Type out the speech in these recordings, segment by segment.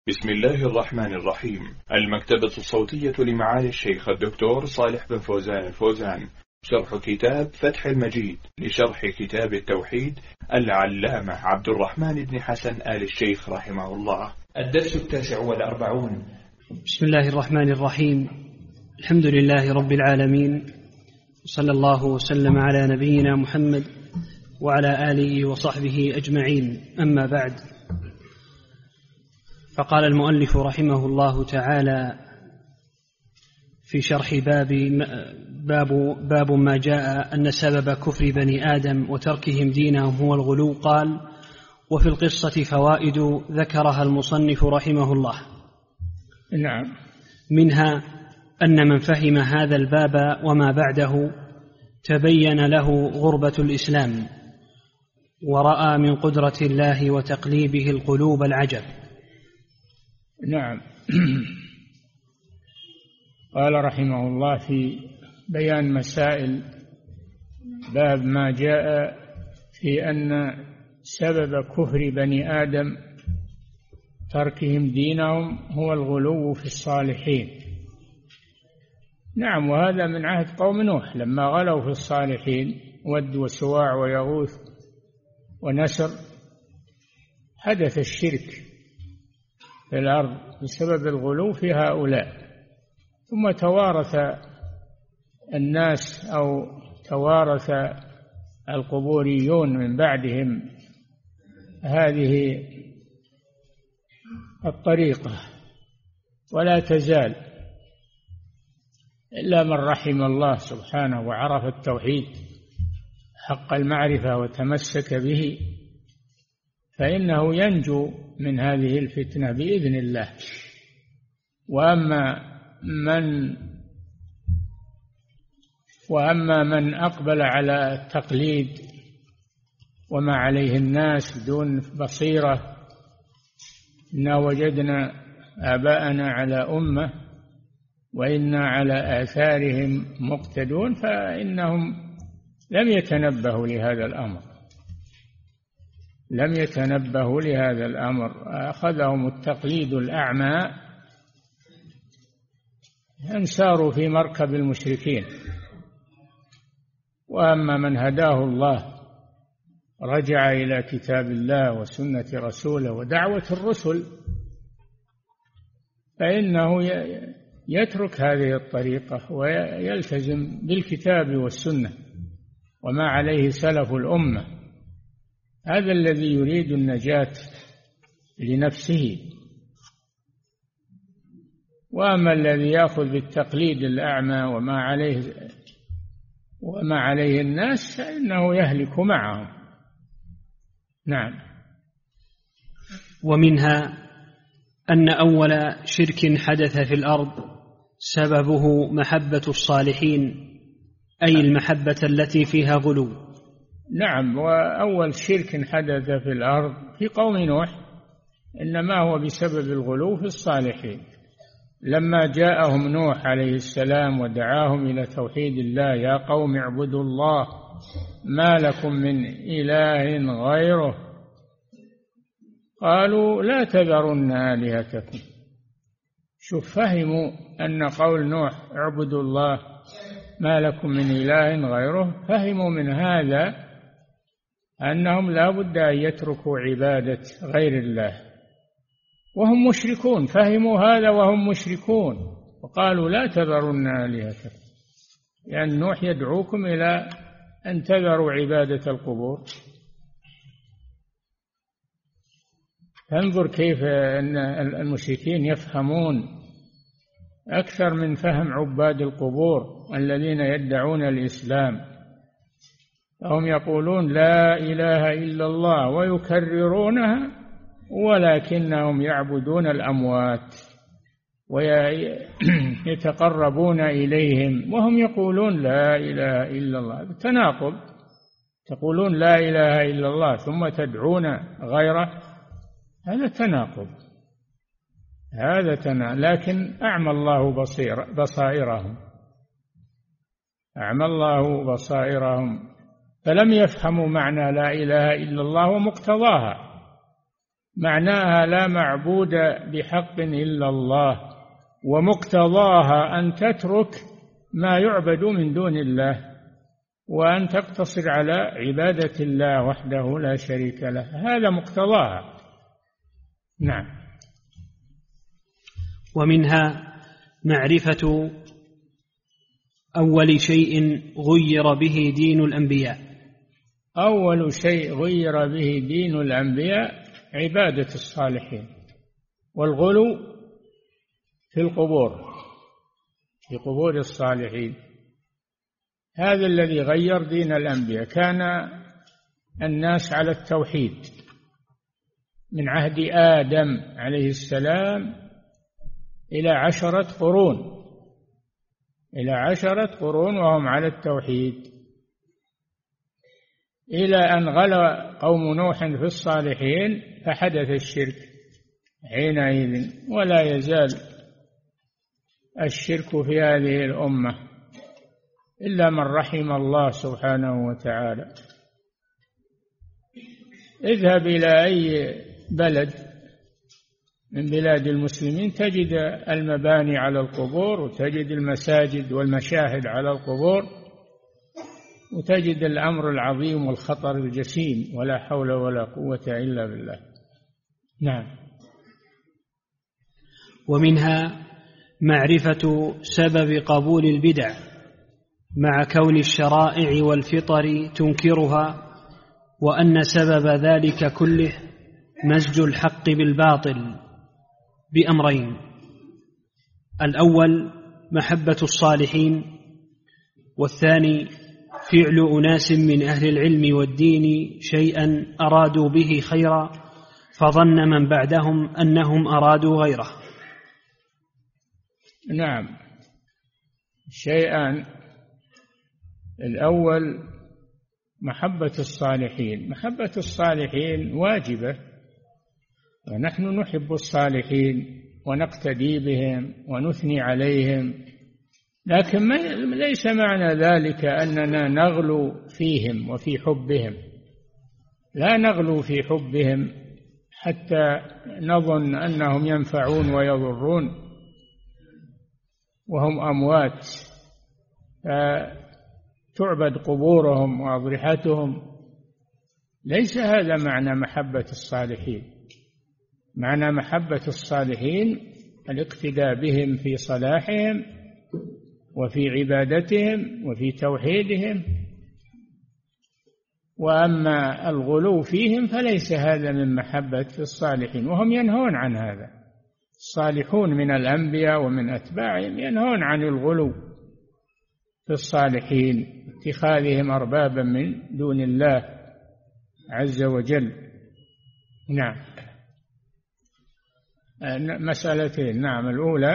بسم الله الرحمن الرحيم. المكتبة الصوتية لمعالي الشيخ الدكتور صالح بن فوزان الفوزان، شرح كتاب فتح المجيد لشرح كتاب التوحيد العلامة عبد الرحمن بن حسن آل الشيخ رحمه الله. الدرس 49. بسم الله الرحمن الرحيم. الحمد لله رب العالمين، صلى الله وسلم على نبينا محمد وعلى آله وصحبه أجمعين، أما بعد. فقال المؤلف رحمه الله تعالى في شرح باب ما جاء أن سبب كفر بني آدم وتركهم دينهم هو الغلو. قال: وفي القصة فوائد ذكرها المصنف رحمه الله. نعم. منها أن من فهم هذا الباب وما بعده تبين له غربة الإسلام، ورأى من قدرة الله وتقليبه القلوب العجب. نعم. قال رحمه الله في بيان مسائل باب ما جاء في أن سبب كفر بني آدم تركهم دينهم هو الغلو في الصالحين. نعم، وهذا من عهد قوم نوح لما غلوا في الصالحين، ود وسواع ويغوث ونسر، حدث الشرك في الأرض بسبب الغلو في هؤلاء. ثم توارث الناس أو توارث القبوريون من بعدهم هذه الطريقة، ولا تزال إلا من رحم الله سبحانه وعرف التوحيد حق المعرفة وتمسك به، فإنه ينجو من هذه الفتنة بإذن الله. وأما من أقبل على التقليد وما عليه الناس بدون بصيرة، إنا وجدنا آباءنا على أمة وإنا على آثارهم مقتدون، فإنهم لم يتنبهوا لهذا الأمر، أخذهم التقليد الأعمى، انساروا في مركب المشركين. وأما من هداه الله رجع إلى كتاب الله وسنة رسوله ودعوة الرسل، فإنه يترك هذه الطريقة ويلتزم بالكتاب والسنة وما عليه سلف الأمة. هذا الذي يريد النجاة لنفسه. وأما الذي يأخذ بالتقليد الأعمى وما عليه الناس فإنه يهلك معهم. نعم. ومنها أن أول شرك حدث في الأرض سببه محبة الصالحين، أي المحبة التي فيها غلو. نعم، وأول شرك حدث في الأرض في قوم نوح إنما هو بسبب الغلو في الصالحين. لما جاءهم نوح عليه السلام ودعاهم إلى توحيد الله: يا قوم اعبدوا الله ما لكم من إله غيره، قالوا لا تذرن آلهتكم. شوف، فهموا أن قول نوح اعبدوا الله ما لكم من إله غيره، فهموا من هذا أنهم لا بد أن يتركوا عبادة غير الله وهم مشركون. فهموا هذا وهم مشركون، وقالوا لا تذرن آلهتكم، يعني نوح يدعوكم إلى أن تذروا عبادة القبور. فانظر كيف أن المشركين يفهمون أكثر من فهم عباد القبور الذين يدعون الإسلام. هم يقولون لا إله إلا الله ويكررونها، ولكنهم يعبدون الأموات ويتقربون إليهم وهم يقولون لا إله إلا الله. تناقض، تقولون لا إله إلا الله ثم تدعون غيره، هذا تناقض. لكن أعمى الله بصائرهم فلم يفهموا معنى لا إله إلا الله ومقتضاها، معناها لا معبود بحق إلا الله، ومقتضاها أن تترك ما يعبد من دون الله وأن تقتصر على عبادة الله وحده لا شريك له، هذا مقتضاها. نعم. ومنها معرفة أول شيء غير به دين الأنبياء. أول شيء غير به دين الأنبياء عبادة الصالحين والغلو في القبور، في قبور الصالحين، هذا الذي غير دين الأنبياء. كان الناس على التوحيد من عهد آدم عليه السلام إلى 10 قرون، إلى 10 قرون وهم على التوحيد، إلى أن غلا قوم نوح في الصالحين فحدث الشرك حينئذ، ولا يزال الشرك في هذه الأمة إلا من رحم الله سبحانه وتعالى. اذهب إلى أي بلد من بلاد المسلمين تجد المباني على القبور، وتجد المساجد والمشاهد على القبور، وتجد الأمر العظيم والخطر الجسيم، ولا حول ولا قوة إلا بالله. نعم. ومنها معرفة سبب قبول البدع مع كون الشرائع والفطر تنكرها، وأن سبب ذلك كله مزج الحق بالباطل بأمرين: الأول محبة الصالحين، والثاني فعل أناس من أهل العلم والدين شيئا أرادوا به خيرا فظن من بعدهم أنهم أرادوا غيره. نعم. شيئا: الأول محبة الصالحين. محبة الصالحين واجبة، ونحن نحب الصالحين ونقتدي بهم ونثني عليهم، لكن ليس معنى ذلك أننا نغلو فيهم وفي حبهم، لا نغلو في حبهم حتى نظن أنهم ينفعون ويضرون وهم أموات تعبد قبورهم وأضرحتهم. ليس هذا معنى محبة الصالحين. معنى محبة الصالحين الاقتداء بهم في صلاحهم وفي عبادتهم وفي توحيدهم، وأما الغلو فيهم فليس هذا من محبة الصالحين، وهم ينهون عن هذا. الصالحون من الأنبياء ومن أتباعهم ينهون عن الغلو في الصالحين، اتخاذهم أربابا من دون الله عز وجل. نعم. مسألتين. نعم.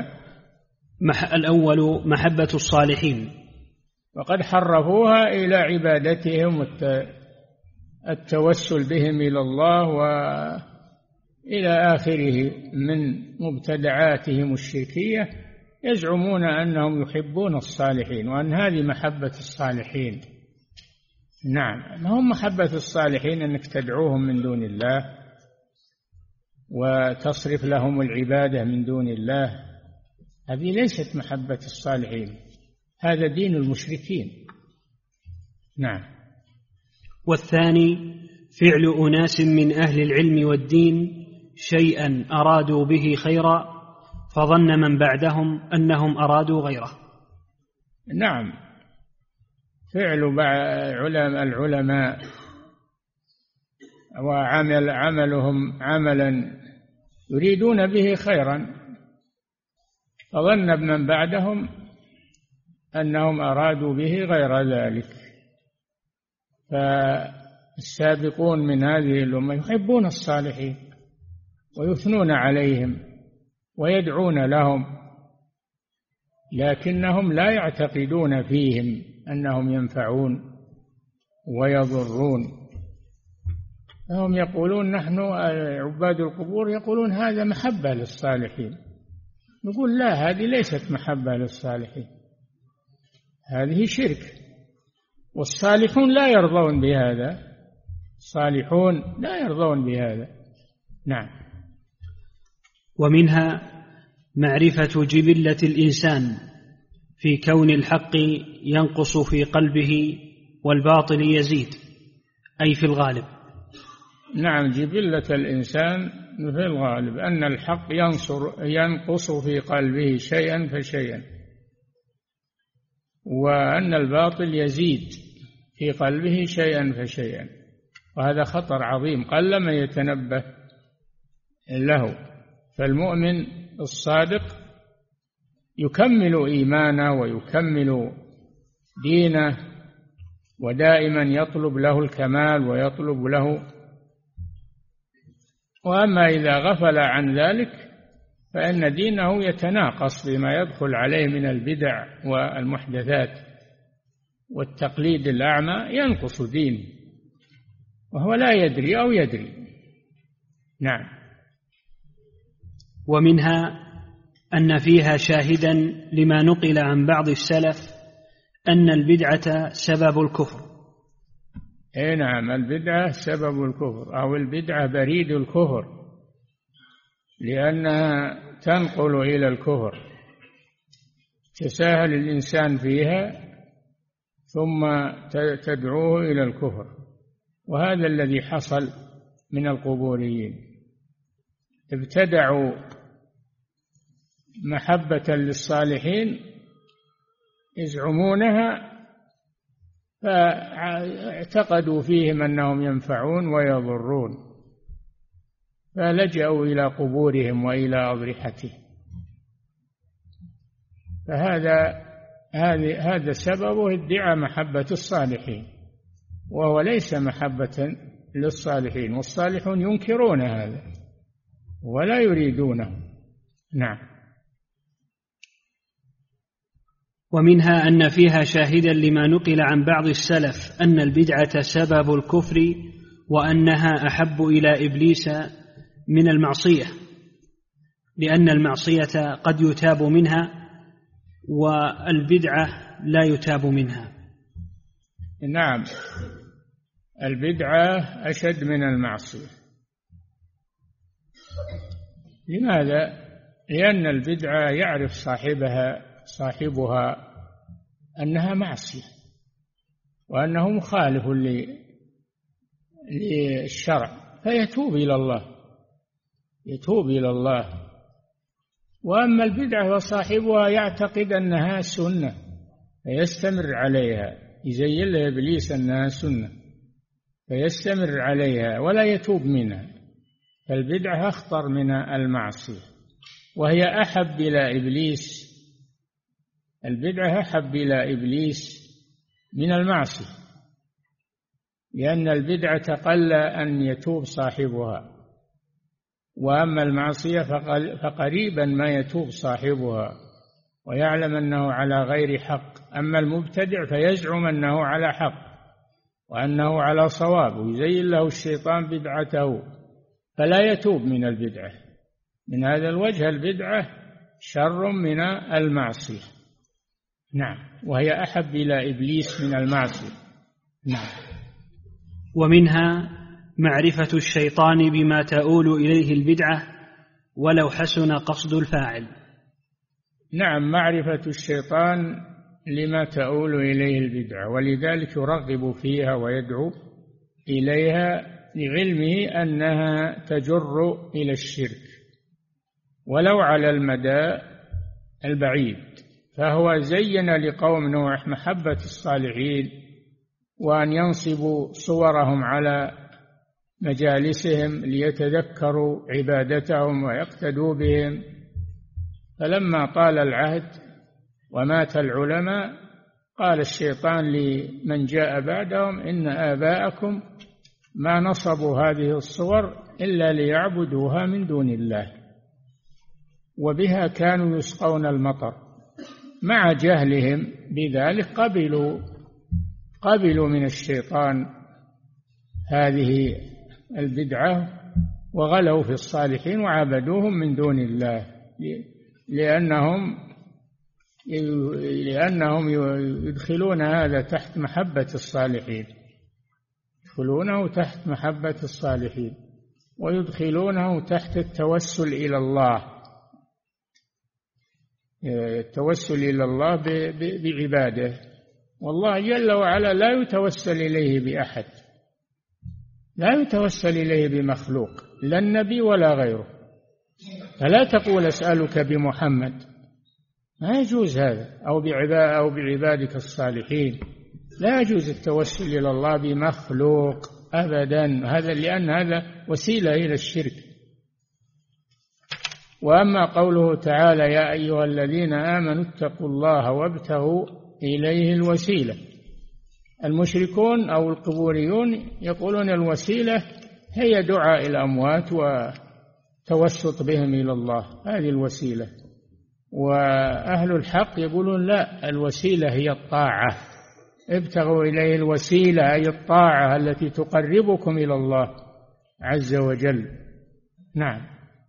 الأول محبة الصالحين، وقد حرفوها إلى عبادتهم والتوسل بهم إلى الله وإلى آخره من مبتدعاتهم الشركية، يزعمون أنهم يحبون الصالحين وأن هذه محبة الصالحين. نعم. ما هم محبة الصالحين أنك تدعوهم من دون الله وتصرف لهم العبادة من دون الله، هذه ليست محبة الصالحين، هذا دين المشركين. نعم. والثاني فعل أناس من أهل العلم والدين شيئا أرادوا به خيرا فظن من بعدهم أنهم أرادوا غيره. نعم. فعل العلماء وعملهم عملا يريدون به خيرا فظن من بعدهم أنهم أرادوا به غير ذلك. فالسابقون من هذه الأمة يحبون الصالحين ويثنون عليهم ويدعون لهم، لكنهم لا يعتقدون فيهم أنهم ينفعون ويضرون. هم يقولون نحن عباد القبور يقولون هذا محبة للصالحين، نقول لا، هذه ليست محبة للصالحين، هذه شرك، والصالحون لا يرضون بهذا، الصالحون لا يرضون بهذا. نعم. ومنها معرفة جبلة الإنسان في كون الحق ينقص في قلبه والباطل يزيد، أي في الغالب. نعم، جبلة الإنسان في الغالب أن الحق ينقص في قلبه شيئا فشيئا، وأن الباطل يزيد في قلبه شيئا فشيئا، وهذا خطر عظيم قلما يتنبه له. فالمؤمن الصادق يكمل إيمانه ويكمل دينه، ودائما يطلب له الكمال ويطلب له. وأما إذا غفل عن ذلك فإن دينه يتناقص بما يدخل عليه من البدع والمحدثات والتقليد الأعمى، ينقص دينه وهو لا يدري أو يدري. نعم. ومنها أن فيها شاهدا لما نقل عن بعض السلف أن البدعة سبب الكفر. أي نعم، البدعة سبب الكفر، أو البدعة بريد الكفر، لأنها تنقل إلى الكفر، تساهل الإنسان فيها ثم تدعوه إلى الكفر. وهذا الذي حصل من القبوريين، ابتدعوا محبة للصالحين يزعمونها، فاعتقدوا فيهم أنهم ينفعون ويضرون، فلجأوا إلى قبورهم وإلى أضرحتهم. هذا سببه ادعاء محبة الصالحين، وهو ليس محبة للصالحين، والصالحون ينكرون هذا ولا يريدونه. نعم. ومنها أن فيها شاهدا لما نقل عن بعض السلف أن البدعة سبب الكفر، وأنها أحب إلى إبليس من المعصية، لأن المعصية قد يتاب منها والبدعة لا يتاب منها. نعم، البدعة أشد من المعصية. لماذا؟ لأن البدعة يعرف صاحبها أنها معصية، وأنه مخالف للشرع، فيتوب إلى الله. وأما البدعة وصاحبها يعتقد أنها سنة فيستمر عليها، يزين له إبليس أنها سنة فيستمر عليها ولا يتوب منها. فالبدعة أخطر من المعصية، وهي أحب إلى إبليس. البدعة أحب إلى إبليس من المعصية، لأن البدعة قل أن يتوب صاحبها، وأما المعصية فقريبا ما يتوب صاحبها ويعلم أنه على غير حق. أما المبتدع فيزعم أنه على حق وأنه على صواب، ويزين له الشيطان بدعته فلا يتوب من البدعة. من هذا الوجه البدعة شر من المعصية. نعم، وهي أحب إلى إبليس من المعصية. نعم. ومنها معرفة الشيطان بما تؤول إليه البدعة ولو حسن قصد الفاعل. نعم، معرفة الشيطان لما تؤول إليه البدعة، ولذلك يرغب فيها ويدعو إليها لعلمه أنها تجر إلى الشرك ولو على المدى البعيد. فهو زين لقوم نوح محبة الصالحين، وأن ينصبوا صورهم على مجالسهم ليتذكروا عبادتهم ويقتدوا بهم. فلما طال العهد ومات العلماء قال الشيطان لمن جاء بعدهم إن آباءكم ما نصبوا هذه الصور إلا ليعبدوها من دون الله، وبها كانوا يسقون المطر. مع جهلهم بذلك قبلوا من الشيطان هذه البدعة وغلوا في الصالحين وعبدوهم من دون الله، لأنهم يدخلون هذا تحت محبة الصالحين، يدخلونه تحت محبة الصالحين، ويدخلونه تحت التوسل إلى الله، التوسل إلى الله بعباده. والله جل وعلا لا يتوسل إليه بأحد، لا يتوسل إليه بمخلوق، لا النبي ولا غيره. فلا تقول أسألك بمحمد، ما يجوز هذا، أو بعبادك الصالحين. لا يجوز التوسل إلى الله بمخلوق أبدا، هذا لأن هذا وسيلة إلى الشرك. وأما قوله تعالى يا أيها الذين آمنوا اتقوا الله وابتغوا إليه الوسيلة، المشركون أو القبوريون يقولون الوسيلة هي دعاء الأموات وتوسط بهم إلى الله، هذه الوسيلة. وأهل الحق يقولون لا، الوسيلة هي الطاعة، ابتغوا إليه الوسيلة أي الطاعة التي تقربكم إلى الله عز وجل. نعم.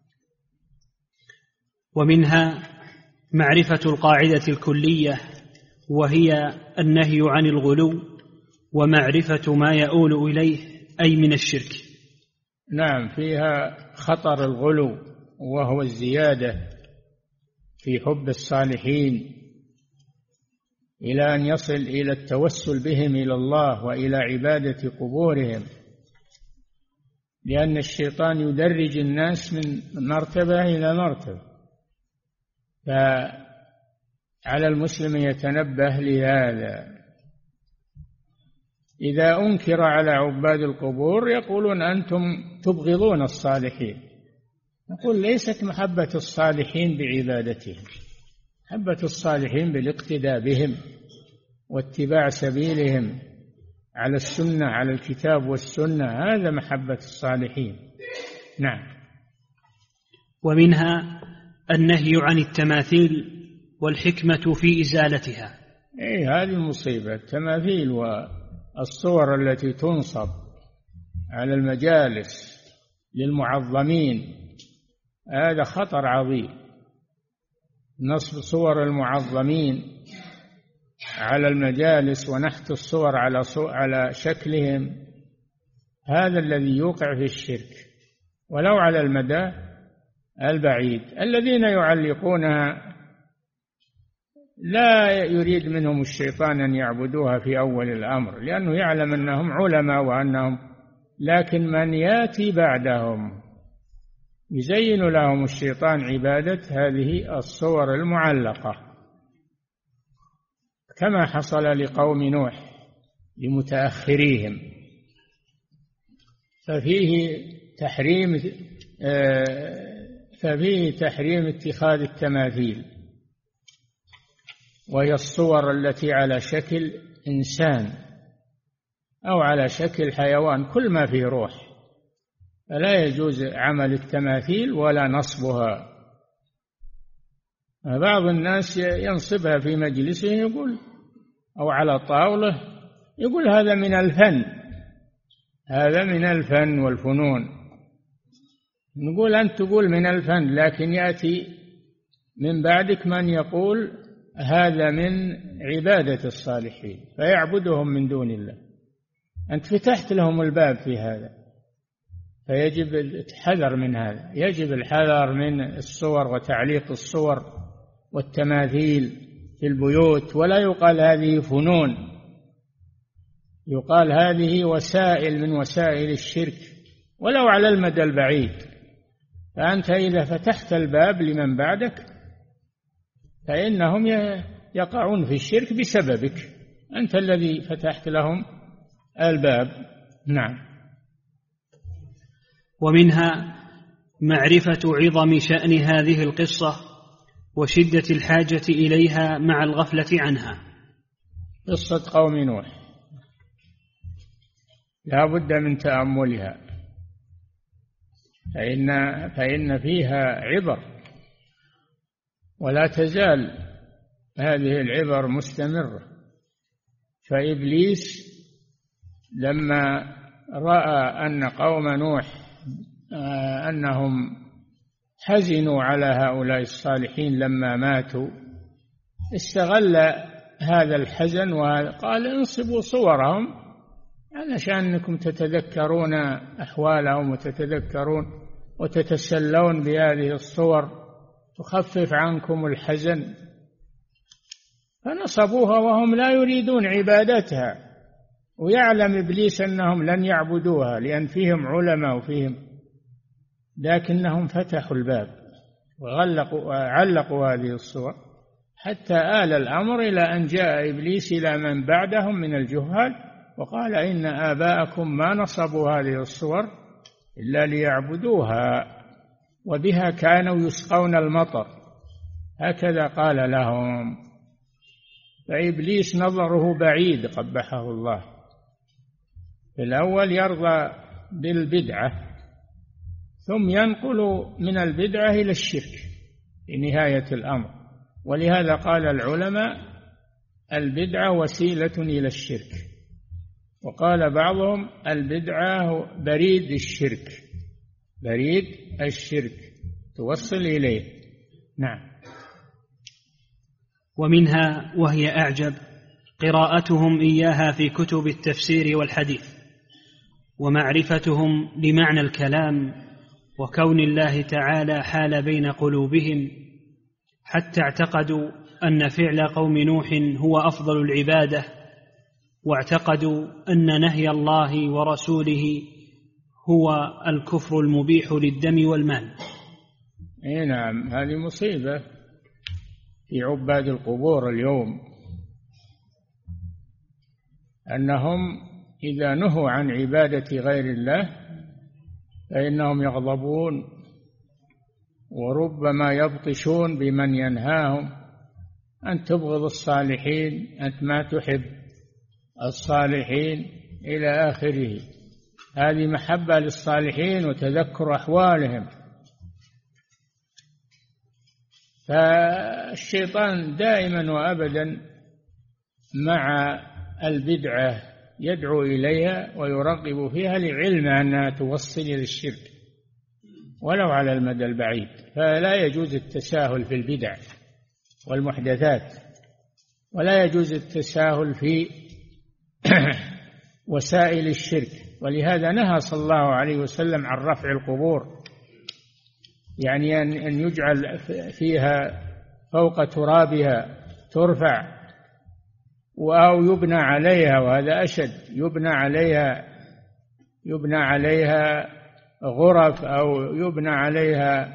ومنها معرفة القاعدة الكلية، وهي النهي عن الغلو، ومعرفة ما يؤول إليه أي من الشرك. نعم، فيها خطر الغلو، وهو الزيادة في حب الصالحين إلى أن يصل إلى التوسل بهم إلى الله وإلى عبادة قبورهم، لأن الشيطان يدرج الناس من مرتبة إلى مرتبة، فعلى المسلم يتنبه لهذا. إذا أنكر على عباد القبور يقولون أنتم تبغضون الصالحين. نقول ليست محبة الصالحين بعبادتهم، محبة الصالحين بالاقتداء بهم واتباع سبيلهم على السنة، على الكتاب والسنة، هذا محبة الصالحين. نعم. ومنها النهي عن التماثيل والحكمة في إزالتها. هذه المصيبة، التماثيل والصور التي تنصب على المجالس للمعظمين، هذا خطر عظيم. نصب صور المعظمين على المجالس ونحت الصور على شكلهم، هذا الذي يوقع في الشرك ولو على المدى البعيد. الذين يعلقونها لا يريد منهم الشيطان أن يعبدوها في أول الأمر، لأنه يعلم أنهم علماء لكن من يأتي بعدهم يزين لهم الشيطان عبادة هذه الصور المعلقة، كما حصل لقوم نوح لمتأخريهم. ففيه تحريم اتخاذ التماثيل، وهي الصور التي على شكل إنسان أو على شكل حيوان، كل ما فيه روح، فلا يجوز عمل التماثيل ولا نصبها. بعض الناس ينصبها في مجلسه يقول، أو على طاولة، يقول هذا من الفن، هذا من الفن والفنون. نقول أنت تقول من الفن، لكن يأتي من بعدك من يقول هذا من عبادة الصالحين فيعبدهم من دون الله. أنت فتحت لهم الباب في هذا، فيجب الحذر من هذا، يجب الحذر من الصور وتعليق الصور والتماثيل في البيوت. ولا يقال هذه فنون، يقال هذه وسائل من وسائل الشرك ولو على المدى البعيد. فأنت إذا فتحت الباب لمن بعدك فإنهم يقعون في الشرك بسببك، أنت الذي فتحت لهم الباب. نعم. ومنها معرفة عظم شأن هذه القصة وشدة الحاجة إليها مع الغفلة عنها. قصة قوم نوح لا بد من تأملها، فإن فيها عبر، ولا تزال هذه العبر مستمرة. فإبليس لما رأى أن قوم نوح أنهم حزنوا على هؤلاء الصالحين لما ماتوا، استغل هذا الحزن وقال انصبوا صورهم علشان أنكم تتذكرون أحوالهم وتتسلون بهذه الصور تخفف عنكم الحزن. فنصبوها وهم لا يريدون عبادتها، ويعلم إبليس أنهم لن يعبدوها لأن فيهم علماء وفيهم، لكنهم فتحوا الباب وعلقوا هذه الصور حتى آل الأمر إلى أن جاء إبليس إلى من بعدهم من الجهال وقال إن آباءكم ما نصبوا هذه الصور إلا ليعبدوها وبها كانوا يسقون المطر، هكذا قال لهم. فإبليس نظره بعيد قبحه الله، في الأول يرضى بالبدعة ثم ينقل من البدعة إلى الشرك في نهاية الأمر، ولهذا قال العلماء البدعة وسيلة إلى الشرك، وقال بعضهم البدعة بريد الشرك توصل إليه. نعم. ومنها وهي أعجب قراءتهم إياها في كتب التفسير والحديث، ومعرفتهم لمعنى الكلام، وكون الله تعالى حال بين قلوبهم حتى اعتقدوا أن فعل قوم نوح هو أفضل العبادة، واعتقدوا أن نهي الله ورسوله هو الكفر المبيح للدم والمال. نعم، هذه مصيبة في عباد القبور اليوم، أنهم إذا نهوا عن عبادة غير الله فإنهم يغضبون وربما يبطشون بمن ينهاهم. أن تبغض الصالحين، أنت ما تحب الصالحين إلى آخره. هذه محبة للصالحين وتذكر أحوالهم. فالشيطان دائما وأبدا مع البدعة يدعو إليها ويرغب فيها لعلم أنها توصل إلى الشرك ولو على المدى البعيد. فلا يجوز التساهل في البدع والمحدثات، ولا يجوز التساهل في وسائل الشرك. ولهذا نهى صلى الله عليه وسلم عن رفع القبور، يعني أن يجعل فيها فوق ترابها ترفع أو يبنى عليها، وهذا أشد، يبنى عليها غرف أو يبنى عليها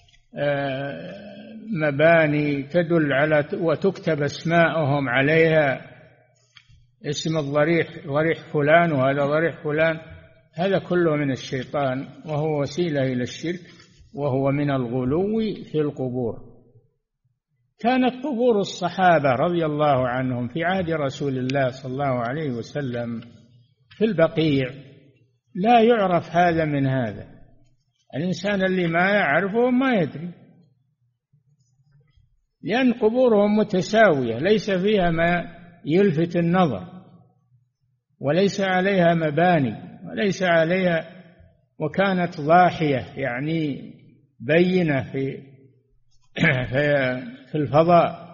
مباني تدل على وتكتب اسماءهم عليها، اسم ضريح فلان وهذا ضريح فلان. هذا كله من الشيطان وهو وسيلة إلى الشرك، وهو من الغلو في القبور. كانت قبور الصحابة رضي الله عنهم في عهد رسول الله صلى الله عليه وسلم في البقيع لا يعرف هذا من هذا. الإنسان اللي ما يعرفه ما يدري، لأن قبورهم متساوية ليس فيها ما يلفت النظر، وليس عليها مباني، وليس عليها، وكانت ضاحية يعني بينة في الفضاء.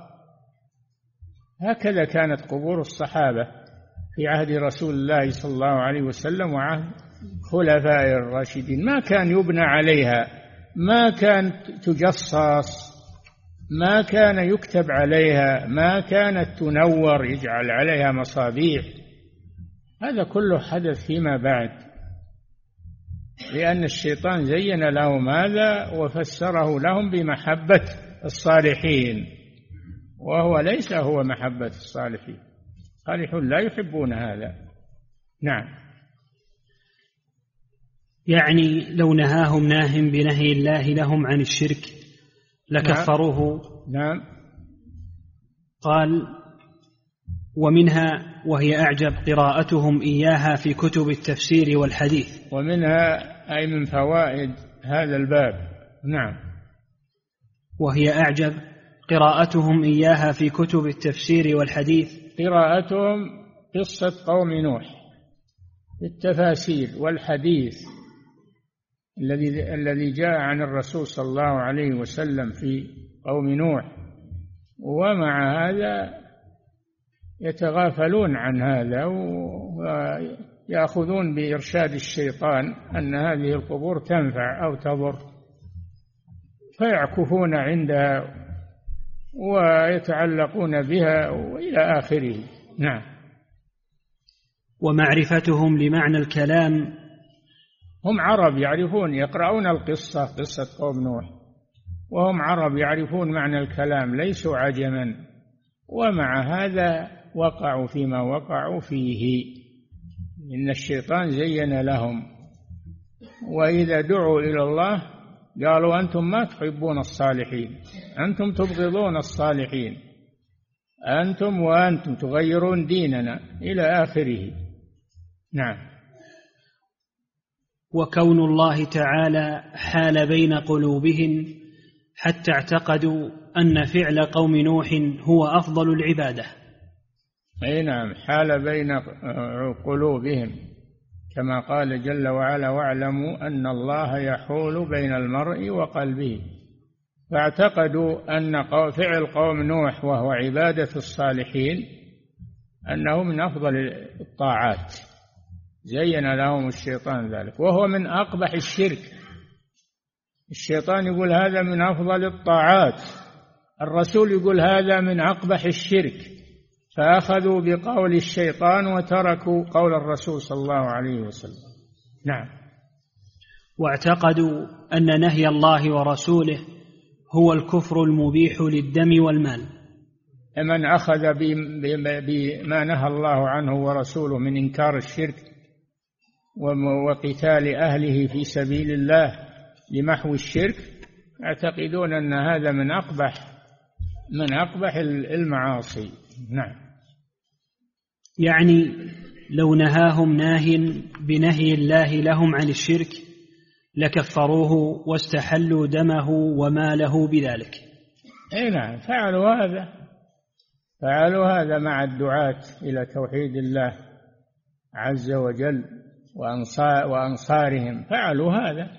هكذا كانت قبور الصحابة في عهد رسول الله صلى الله عليه وسلم وعهد خلفاء الراشدين. ما كان يبنى عليها، ما كان تجصص، ما كان يكتب عليها، ما كانت تنور يجعل عليها مصابيح. هذا كله حدث فيما بعد، لأن الشيطان زين لهم هذا وفسره لهم بمحبة الصالحين، وهو ليس هو محبة الصالحين. الصالحون لا يحبون هذا. نعم. يعني لو نهاهم ناه بنهي الله لهم عن الشرك لكفروه. نعم. قال: ومنها وهي أعجب قراءتهم إياها في كتب التفسير والحديث. ومنها أي من فوائد هذا الباب. نعم. وهي أعجب قراءتهم إياها في كتب التفسير والحديث. قراءتهم قصة قوم نوح في التفاسير والحديث الذي جاء عن الرسول صلى الله عليه وسلم في قوم نوح، ومع هذا يتغافلون عن هذا يأخذون بإرشاد الشيطان أن هذه القبور تنفع أو تضر، فيعكفون عندها ويتعلقون بها وإلى آخره. نعم. ومعرفتهم لمعنى الكلام، هم عرب يعرفون، يقرؤون القصة، قصة قوم نوح، وهم عرب يعرفون معنى الكلام، ليسوا عجما، ومع هذا وقعوا فيما وقعوا فيه، إن الشيطان زين لهم. وإذا دعوا إلى الله قالوا أنتم ما تحبون الصالحين، أنتم تبغضون الصالحين، أنتم وأنتم تغيرون ديننا إلى آخره. نعم. وكون الله تعالى حال بين قلوبهم حتى اعتقدوا أن فعل قوم نوح هو أفضل العبادة. أي نعم، حال بين قلوبهم، كما قال جل وعلا: واعلموا أن الله يحول بين المرء وقلبه. فاعتقدوا أن فعل قوم نوح وهو عبادة الصالحين أنه من أفضل الطاعات، زين لهم الشيطان ذلك، وهو من أقبح الشرك. الشيطان يقول هذا من أفضل الطاعات، الرسول يقول هذا من أقبح الشرك، فأخذوا بقول الشيطان وتركوا قول الرسول صلى الله عليه وسلم. نعم. واعتقدوا أن نهي الله ورسوله هو الكفر المبيح للدم والمال. من أخذ بما نهى الله عنه ورسوله من إنكار الشرك وقتال أهله في سبيل الله لمحو الشرك، يعتقدون أن هذا من أقبح المعاصي. نعم. يعني لو نهاهم ناهٍ بنهي الله لهم عن الشرك لكفروه واستحلوا دمه وماله بذلك. أي نعم، فعلوا هذا مع الدعاة إلى توحيد الله عز وجل وأنصارهم، فعلوا هذا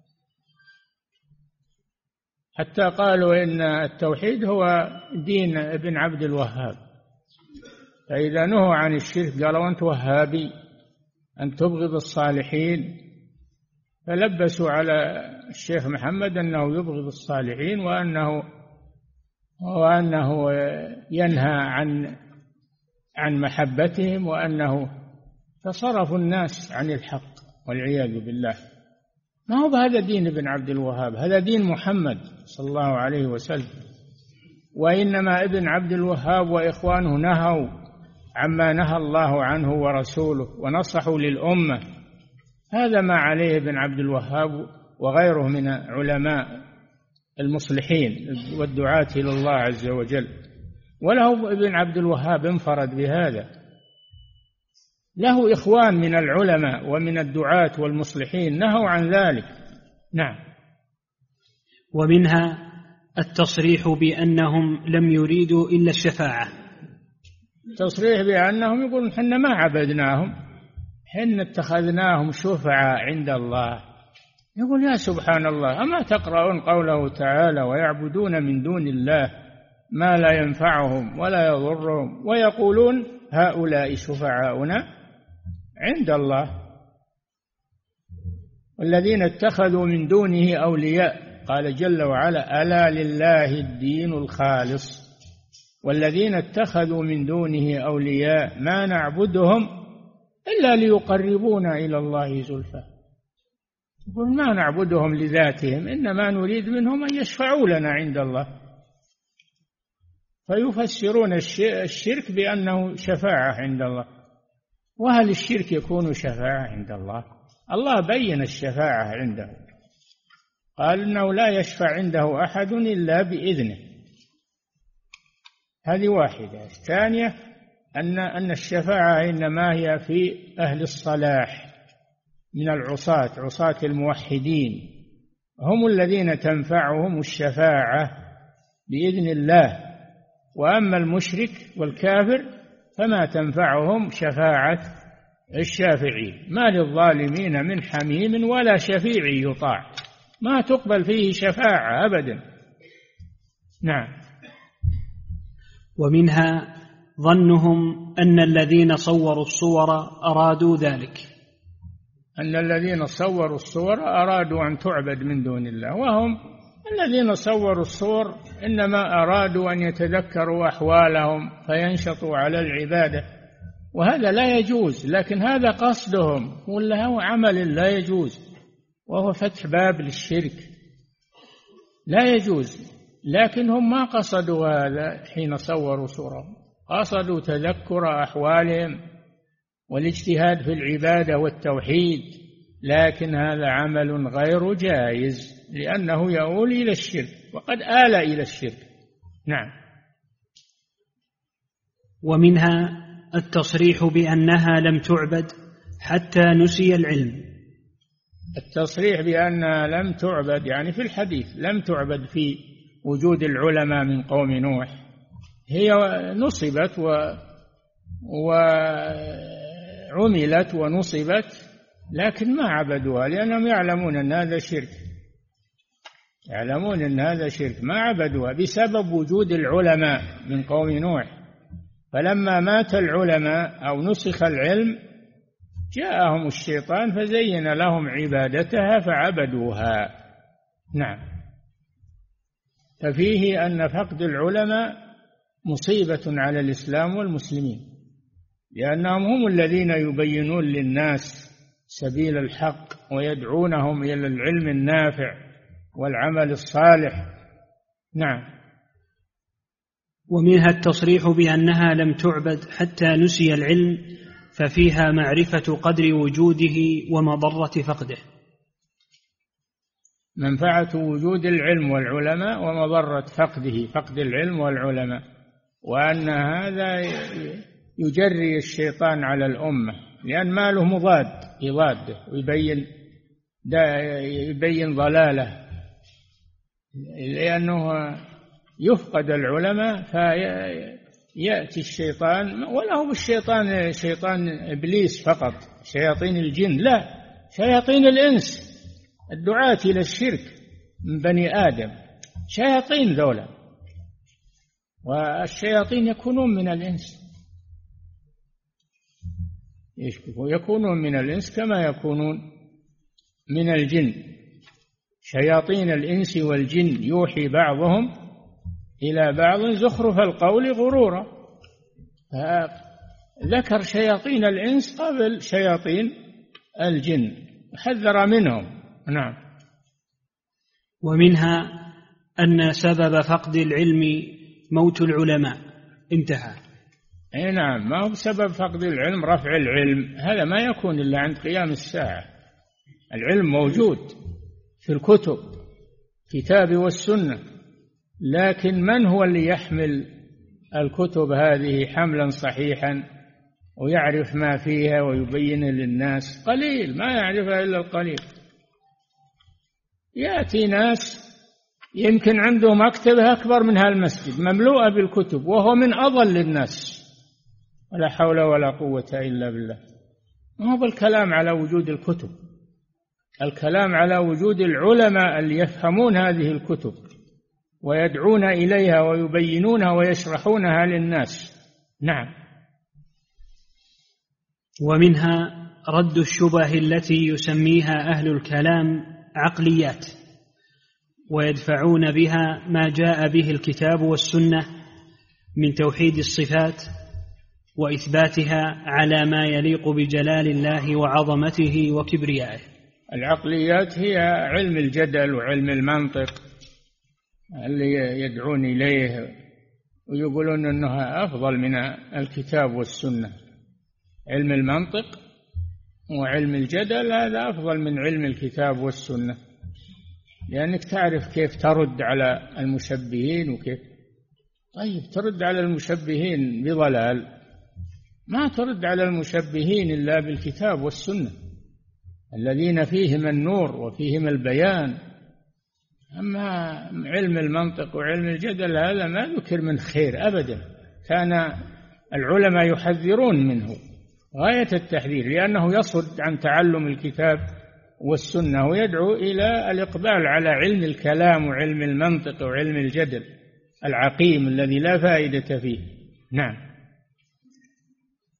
حتى قالوا إن التوحيد هو دين ابن عبد الوهاب. فإذا نهوا عن الشرك قالوا أنت وهابي، أن تبغض الصالحين، فلبسوا على الشيخ محمد أنه يبغض الصالحين وأنه ينهى عن محبتهم، وأنه تصرف الناس عن الحق والعياذ بالله. ما هو هذا دين ابن عبد الوهاب، هذا دين محمد صلى الله عليه وسلم. وإنما ابن عبد الوهاب وإخوانه نهوا عما نهى الله عنه ورسوله ونصحوا للأمة. هذا ما عليه ابن عبد الوهاب وغيره من علماء المصلحين والدعاة إلى الله عز وجل. وله ابن عبد الوهاب انفرد بهذا، له إخوان من العلماء ومن الدعاة والمصلحين نهوا عن ذلك. نعم. ومنها التصريح بأنهم لم يريدوا إلا الشفاعة. تصريح بأنهم يقولون حنا ما عبدناهم، حنا اتخذناهم شفعاء عند الله. يقول يا سبحان الله، أما تقرؤون قوله تعالى: ويعبدون من دون الله ما لا ينفعهم ولا يضرهم ويقولون هؤلاء شفعاؤنا عند الله والذين اتخذوا من دونه أولياء. قال جل وعلا: ألا لله الدين الخالص والذين اتخذوا من دونه أولياء ما نعبدهم إلا ليقربونا إلى الله زلفى. يقول ما نعبدهم لذاتهم، إنما نريد منهم أن يشفعوا لنا عند الله. فيفسرون الشرك بأنه شفاعة عند الله. وهل الشرك يكون شفاعة عند الله؟ الله بين الشفاعة عنده، قال إنه لا يشفع عنده أحد إلا بإذنه. هذه واحدة. الثانية أن الشفاعة إنما هي في أهل الصلاح من عصاة الموحدين، هم الذين تنفعهم الشفاعة بإذن الله. وأما المشرك والكافر فما تنفعهم شفاعة الشافعين. ما للظالمين من حميم ولا شفيع يطاع، ما تقبل فيه شفاعة أبدا. نعم. ومنها ظنهم أن الذين صوروا الصور أرادوا ذلك، أن الذين صوروا الصور أرادوا أن تعبد من دون الله، وهم الذين صوروا الصور إنما أرادوا أن يتذكروا أحوالهم فينشطوا على العبادة، وهذا لا يجوز، لكن هذا قصدهم، ولا هو عمل لا يجوز، وهو فتح باب للشرك لا يجوز. لكن هم ما قصدوا هذا حين صوروا صورهم، قصدوا تذكر أحوالهم والاجتهاد في العبادة والتوحيد، لكن هذا عمل غير جائز لأنه يؤول إلى الشرك، وقد آل إلى الشرك. نعم. ومنها التصريح بأنها لم تعبد حتى نسي العلم. التصريح بأنها لم تعبد يعني في الحديث لم تعبد في وجود العلماء من قوم نوح، هي نصبت وعملت ونصبت، لكن ما عبدوها لأنهم يعلمون أن هذا شرك، يعلمون أن هذا شرك، ما عبدوها بسبب وجود العلماء من قوم نوح. فلما مات العلماء أو نسخ العلم جاءهم الشيطان فزين لهم عبادتها فعبدوها. نعم. ففيه أن فقد العلماء مصيبة على الإسلام والمسلمين، لأنهم هم الذين يبينون للناس سبيل الحق ويدعونهم إلى العلم النافع والعمل الصالح. نعم. ومنها التصريح بأنها لم تعبد حتى نسي العلم، ففيها معرفة قدر وجوده ومضرة فقده. منفعة وجود العلم والعلماء ومضرة فقده، فقد العلم والعلماء، وأن هذا يجري الشيطان على الأمة، لأن ماله مضاد يضاده ويبين ضلاله، لأنه يفقد العلماء فيأتي الشيطان، ولا هو الشيطان شيطان إبليس فقط، شياطين الجن، لا، شياطين الإنس الدعاة إلى الشرك من بني آدم، شياطين ذولا، والشياطين يكونون من الإنس، يكونون من الإنس كما يكونون من الجن. شياطين الإنس والجن يوحي بعضهم إلى بعض زخرف القول غرورا، ذكر شياطين الإنس قبل شياطين الجن، حذر منهم. نعم. ومنها أن سبب فقد العلم موت العلماء. انتهى. أي نعم، ما هو سبب فقد العلم رفع العلم، هذا ما يكون إلا عند قيام الساعة. العلم موجود في الكتب، كتاب والسنة، لكن من هو اللي يحمل الكتب هذه حملا صحيحا ويعرف ما فيها ويبين للناس؟ قليل، ما يعرفها إلا القليل. يأتي ناس يمكن عنده مكتبة أكبر من هالمسجد مملوءة بالكتب، وهو من أضل الناس، ولا حول ولا قوة إلا بالله. ما هو بالكلام على وجود الكتب، الكلام على وجود العلماء اللي يفهمون هذه الكتب ويدعون إليها ويبينونها ويشرحونها للناس. نعم. ومنها رد الشبه التي يسميها أهل الكلام عقليات، ويدفعون بها ما جاء به الكتاب والسنة من توحيد الصفات وإثباتها على ما يليق بجلال الله وعظمته وكبريائه. العقليات هي علم الجدل وعلم المنطق اللي يدعون إليه ويقولون أنها أفضل من الكتاب والسنة. علم المنطق وعلم الجدل هذا أفضل من علم الكتاب والسنة، لأنك تعرف كيف ترد على المشبهين وكيف. طيب ترد على المشبهين بضلال، ما ترد على المشبهين إلا بالكتاب والسنة الذين فيهم النور وفيهم البيان. أما علم المنطق وعلم الجدل هذا ما ذكر من خير أبدا، كان العلماء يحذرون منه غاية التحذير، لأنه يصد عن تعلم الكتاب والسنة ويدعو إلى الإقبال على علم الكلام وعلم المنطق وعلم الجدل العقيم الذي لا فائدة فيه. نعم.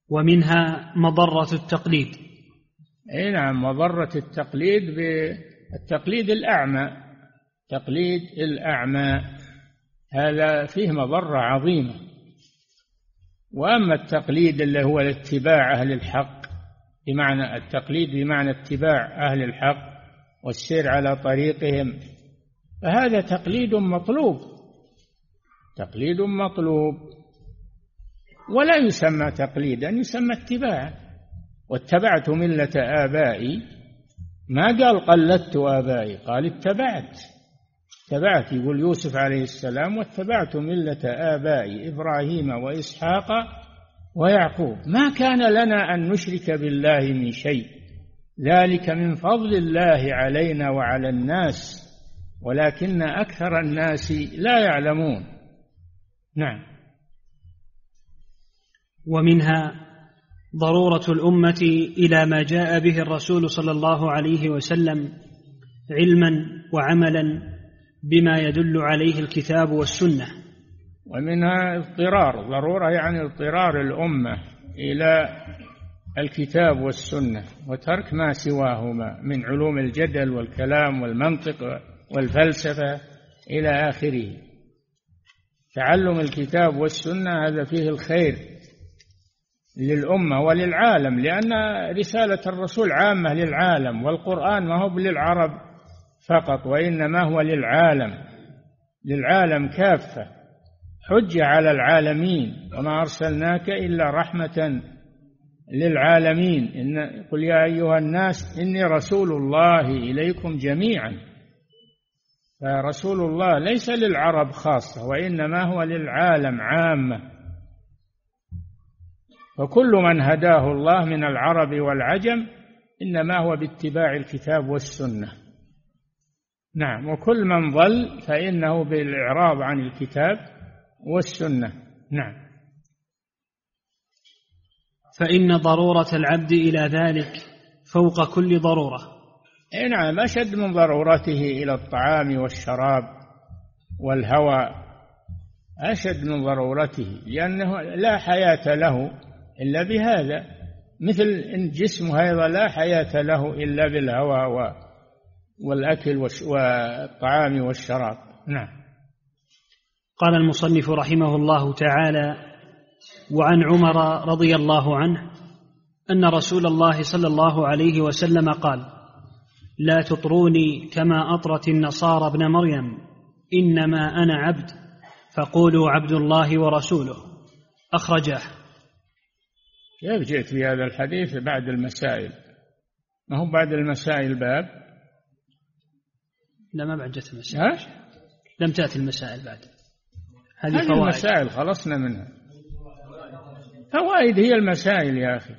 ومنها مضرة التقليد. أي نعم، مضرة التقليد بالتقليد الأعمى. تقليد الأعمى هذا فيه مضرة عظيمة. وأما التقليد اللي هو اتباع أهل الحق، بمعنى التقليد بمعنى اتباع أهل الحق والسير على طريقهم، فهذا تقليد مطلوب، تقليد مطلوب، ولا يسمى تقليدا، يسمى اتباعا. واتبعت ملة آبائي، ما قال قلدت آبائي، قال اتبعت. يقول يوسف عليه السلام واتبعت ملة آبائي إبراهيم وإسحاق ويعقوب ما كان لنا أن نشرك بالله من شيء، ذلك من فضل الله علينا وعلى الناس ولكن أكثر الناس لا يعلمون. نعم. ومنها ضرورة الأمة إلى ما جاء به الرسول صلى الله عليه وسلم علما وعملا بما يدل عليه الكتاب والسنة. ومنها اضطرار، ضرورة يعني اضطرار الأمة إلى الكتاب والسنة وترك ما سواهما من علوم الجدل والكلام والمنطق والفلسفة إلى آخره. تعلم الكتاب والسنة هذا فيه الخير للأمة وللعالم، لأن رسالة الرسول عامة للعالم، والقرآن ما هو للعرب فقط وإنما هو للعالم كافة، حجة على العالمين، وما أرسلناك إلا رحمة للعالمين. قل يا أيها الناس إني رسول الله إليكم جميعا. فرسول الله ليس للعرب خاصة وإنما هو للعالم عامة، وكل من هداه الله من العرب والعجم إنما هو باتباع الكتاب والسنة. نعم. وكل من ضل فإنه بالإعراض عن الكتاب والسنة. نعم. فإن ضرورة العبد إلى ذلك فوق كل ضرورة. نعم، أشد من ضرورته إلى الطعام والشراب والهواء، أشد من ضرورته، لأنه لا حياة له إلا بهذا، مثل إن جسمه أيضا لا حياة له إلا بالهواء والأكل والطعام والشراب. نعم. قال المصنف رحمه الله تعالى: وعن عمر رضي الله عنه أن رسول الله صلى الله عليه وسلم قال: لا تطروني كما أطرت النصارى ابن مريم، إنما أنا عبد فقولوا عبد الله ورسوله. أخرجه. كيف جئت في هذا الحديث بعد المسائل؟ ما هو بعد المسائل باب؟ لا، ما بعد جت المسائل. لم تأتي المسائل بعد. هذه فوائد. المسائل خلصنا منها. فوائد هي المسائل يا أخي.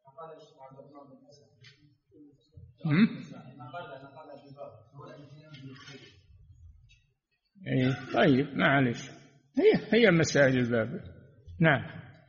إيه طيب معلش، هي مسائل الباب. نعم.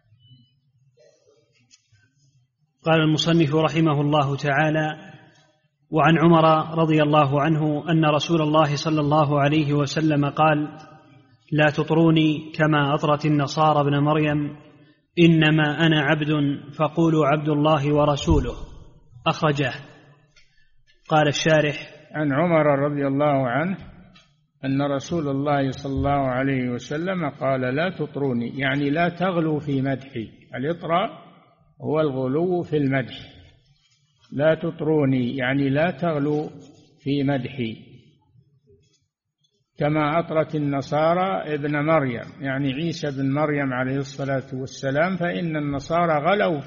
قال المصنف رحمه الله تعالى: وعن عمر رضي الله عنه أن رسول الله صلى الله عليه وسلم قال: لا تطروني كما أطرت النصارى ابن مريم، إنما أنا عبد فقولوا عبد الله ورسوله. أخرجه. قال الشارح: عن عمر رضي الله عنه أن رسول الله صلى الله عليه وسلم قال: لا تطروني، يعني لا تغلوا في مدحي. الإطراء هو الغلو في المدح. لا تطروني يعني لا تغلوا في مدحي، كما أطرت النصارى ابن مريم، يعني عيسى بن مريم عليه الصلاة والسلام، فإن النصارى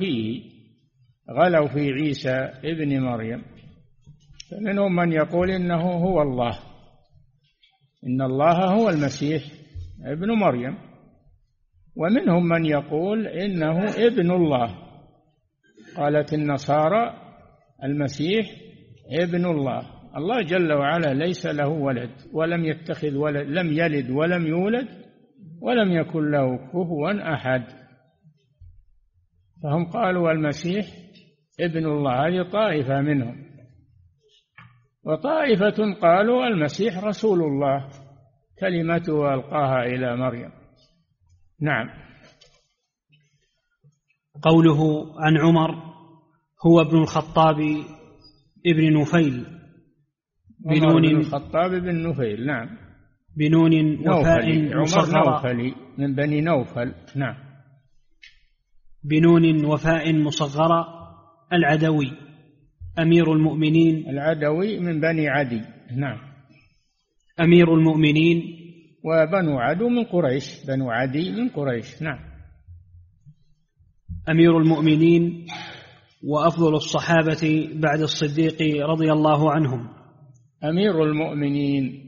غلوا في عيسى ابن مريم. فمنهم من يقول إنه هو الله، إن الله هو المسيح ابن مريم، ومنهم من يقول إنه ابن الله. قالت النصارى المسيح ابن الله. الله جل وعلا ليس له ولد ولم يتخذ ولد، لم يلد ولم يولد ولم يكن له كفوا أحد. فهم قالوا المسيح ابن الله، هذه طائفة منهم. وطائفة قالوا المسيح رسول الله، كلمته ألقاها إلى مريم. نعم. قوله عن عمر هو ابن الخطاب ابن نفيل بنون الخطاب بن نفيل. نعم. بنون وفاء مصغرة. نوفلي من بني نوفل. نعم. بنون وفاء مصغرة العدوي أمير المؤمنين. العدوي من بني عدي. نعم. أمير المؤمنين. وبنو عدو من قريش. بنو عدي من قريش. نعم. أمير المؤمنين وأفضل الصحابة بعد الصديق رضي الله عنهم. أمير المؤمنين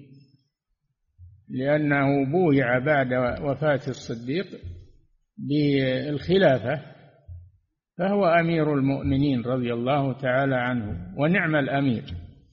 لأنه بويع بعد وفاة الصديق بالخلافة، فهو أمير المؤمنين رضي الله تعالى عنه، ونعم الأمير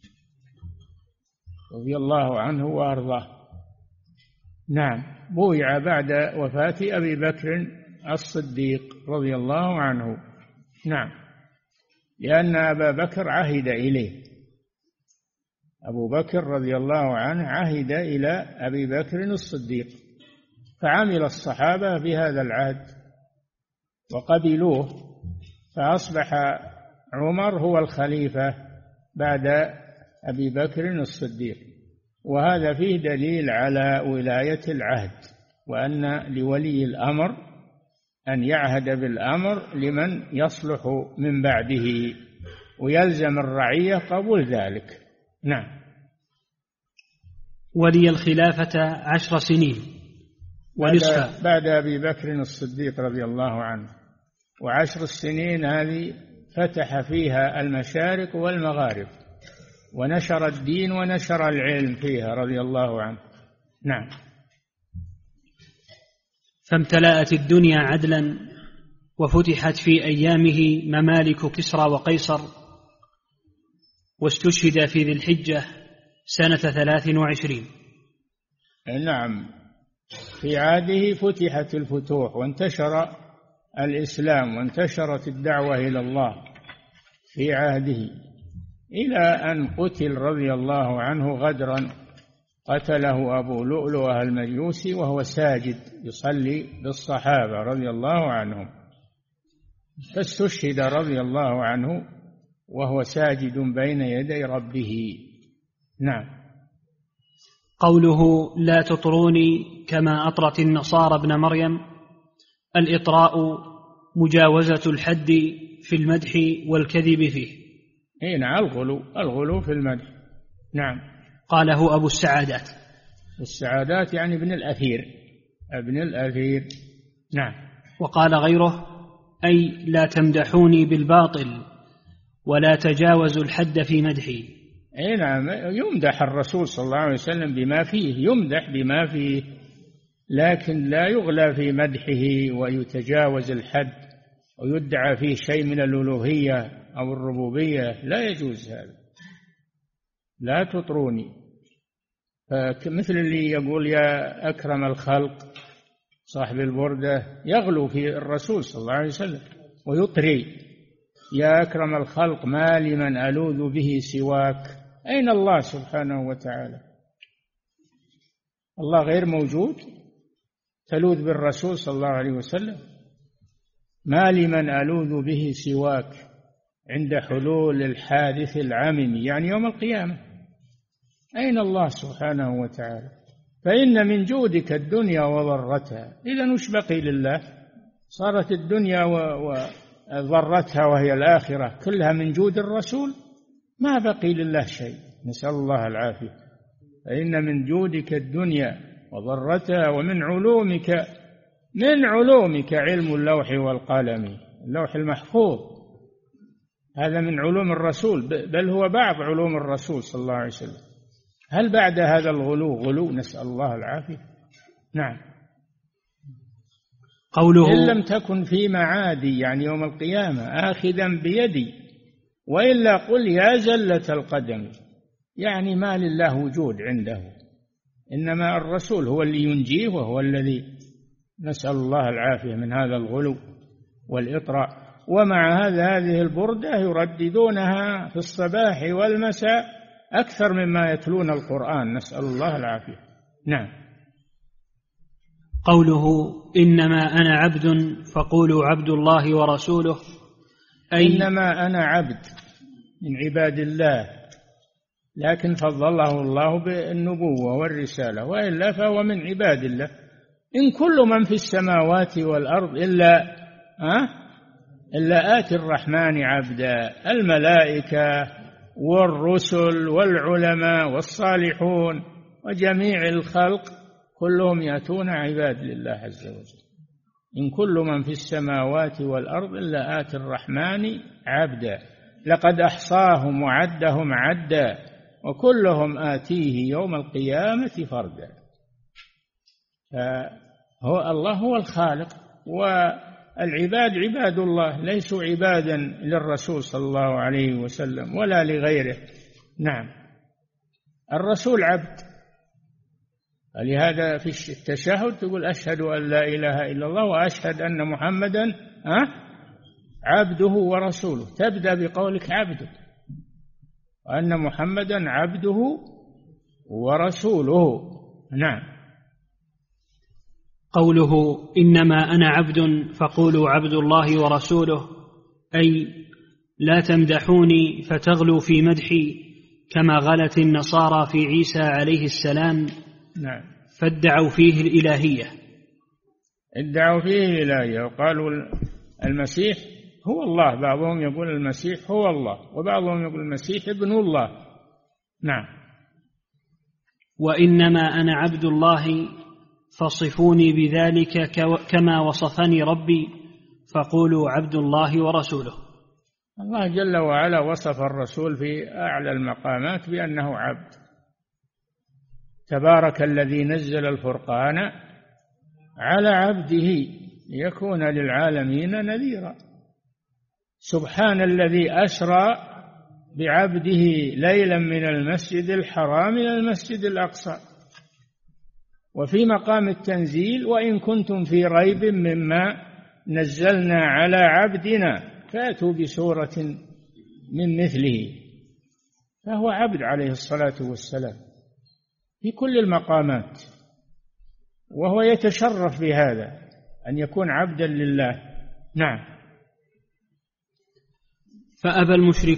رضي الله عنه وأرضاه. نعم. بويع بعد وفاة أبي بكر الصديق رضي الله عنه. نعم. لأن أبا بكر عهد إليه. أبو بكر رضي الله عنه عهد إلى أبي بكر الصديق، فعمل الصحابة بهذا العهد وقبلوه، فأصبح عمر هو الخليفة بعد أبي بكر الصديق. وهذا فيه دليل على ولاية العهد، وأن لولي الأمر أن يعهد بالأمر لمن يصلح من بعده، ويلزم الرعية قبول ذلك. نعم. ولي الخلافة 10 سنين ونصفا بعد أبي بكر الصديق رضي الله عنه، و10 السنين هذه فتح فيها المشارق والمغارب، ونشر الدين ونشر العلم فيها رضي الله عنه. نعم. فامتلأت الدنيا عدلا، وفتحت في أيامه ممالك كسرى وقيصر، واستشهد في ذي الحجة سنة 23. نعم. في عهده فتحت الفتوح، وانتشر الإسلام، وانتشرت الدعوة إلى الله في عهده، إلى أن قتل رضي الله عنه غدرا، قتله أبو لؤلؤة المجوسي وهو ساجد يصلي بالصحابة رضي الله عنهم، فاستشهد رضي الله عنه وهو ساجد بين يدي ربه. نعم. قوله لا تطروني كما أطرت النصارى ابن مريم، الإطراء مجاوزة الحد في المدح والكذب فيه. نعم. الغلو في المدح. نعم. قاله أبو السعادات. السعادات يعني ابن الأثير. نعم. وقال غيره أي لا تمدحوني بالباطل ولا تجاوزوا الحد في مدحي. نعم. يمدح الرسول صلى الله عليه وسلم بما فيه، يمدح بما فيه، لكن لا يغلى في مدحه ويتجاوز الحد ويدعى فيه شيء من الألوهية أو الربوبية، لا يجوز هذا. لا تطروني، مثل اللي يقول يا أكرم الخلق صاحب البردة، يغلو في الرسول صلى الله عليه وسلم ويطري يا أكرم الخلق ما لمن ألوذ به سواك. أين الله سبحانه وتعالى؟ الله غير موجود تلوذ بالرسول صلى الله عليه وسلم؟ ما لمن ألوذ به سواك عند حلول الحادث العمم، يعني يوم القيامة. أين الله سبحانه وتعالى؟ فإن من جودك الدنيا وضرتها. إذن وش بقي لله؟ صارت الدنيا وضرتها وهي الآخرة كلها من جود الرسول، ما بقي لله شيء، نسأل الله العافية. فإن من جودك الدنيا وضرتها، ومن علومك علم اللوح والقلم. اللوح المحفوظ هذا من علوم الرسول، بل هو بعض علوم الرسول صلى الله عليه وسلم. هل بعد هذا غلو؟ نسأل الله العافية. نعم. قوله إن لم تكن في معادي، يعني يوم القيامة، آخذا بيدي، وإلا قل يا زلة القدم، يعني ما لله وجود عنده، إنما الرسول هو اللي ينجيه، وهو الذي نسأل الله العافية من هذا الغلو والإطراء. ومع هذه البردة يرددونها في الصباح والمساء أكثر مما يتلون القرآن، نسأل الله العافية. نعم. قوله إنما أنا عبد فقولوا عبد الله ورسوله، أي إنما أنا عبد من عباد الله، لكن فضله الله بالنبوة والرسالة، وإلا فهو من عباد الله. إن كل من في السماوات والأرض إلا آتي الرحمن عبدا. الملائكة والرسل والعلماء والصالحون وجميع الخلق كلهم يأتون عباد لله عز وجل. إن كل من في السماوات والأرض إلا آتي الرحمن عبدا، لقد أحصاهم وعدهم عدا وكلهم آتيه يوم القيامة فردا. الله هو الخالق، والعباد عباد الله، ليسوا عبادا للرسول صلى الله عليه وسلم ولا لغيره. نعم، الرسول عبد، لهذا في التشهد تقول أشهد أن لا إله إلا الله وأشهد أن محمدا عبده ورسوله، تبدأ بقولك عبده، وأن محمدا عبده ورسوله. نعم. قوله إنما أنا عبد فقولوا عبد الله ورسوله، أي لا تمدحوني فتغلوا في مدحي كما غلت النصارى في عيسى عليه السلام. نعم. فادعوا فيه الإلهية، ادعوا فيه الإلهية وقالوا المسيح هو الله، بعضهم يقول المسيح هو الله وبعضهم يقول المسيح ابن الله. نعم. وإنما أنا عبد الله فصفوني بذلك كما وصفني ربي فقولوا عبد الله ورسوله. الله جل وعلا وصف الرسول في أعلى المقامات بأنه عبد. تبارك الذي نزل الفرقان على عبده ليكون للعالمين نذيرا. سبحان الذي أسرى بعبده ليلا من المسجد الحرام إلى المسجد الأقصى. وفي مقام التنزيل وإن كنتم في ريب مما نزلنا على عبدنا فأتوا بسورة من مثله. فهو عبد عليه الصلاة والسلام في كل المقامات، وهو يتشرف بهذا أن يكون عبدا لله. نعم. فأبى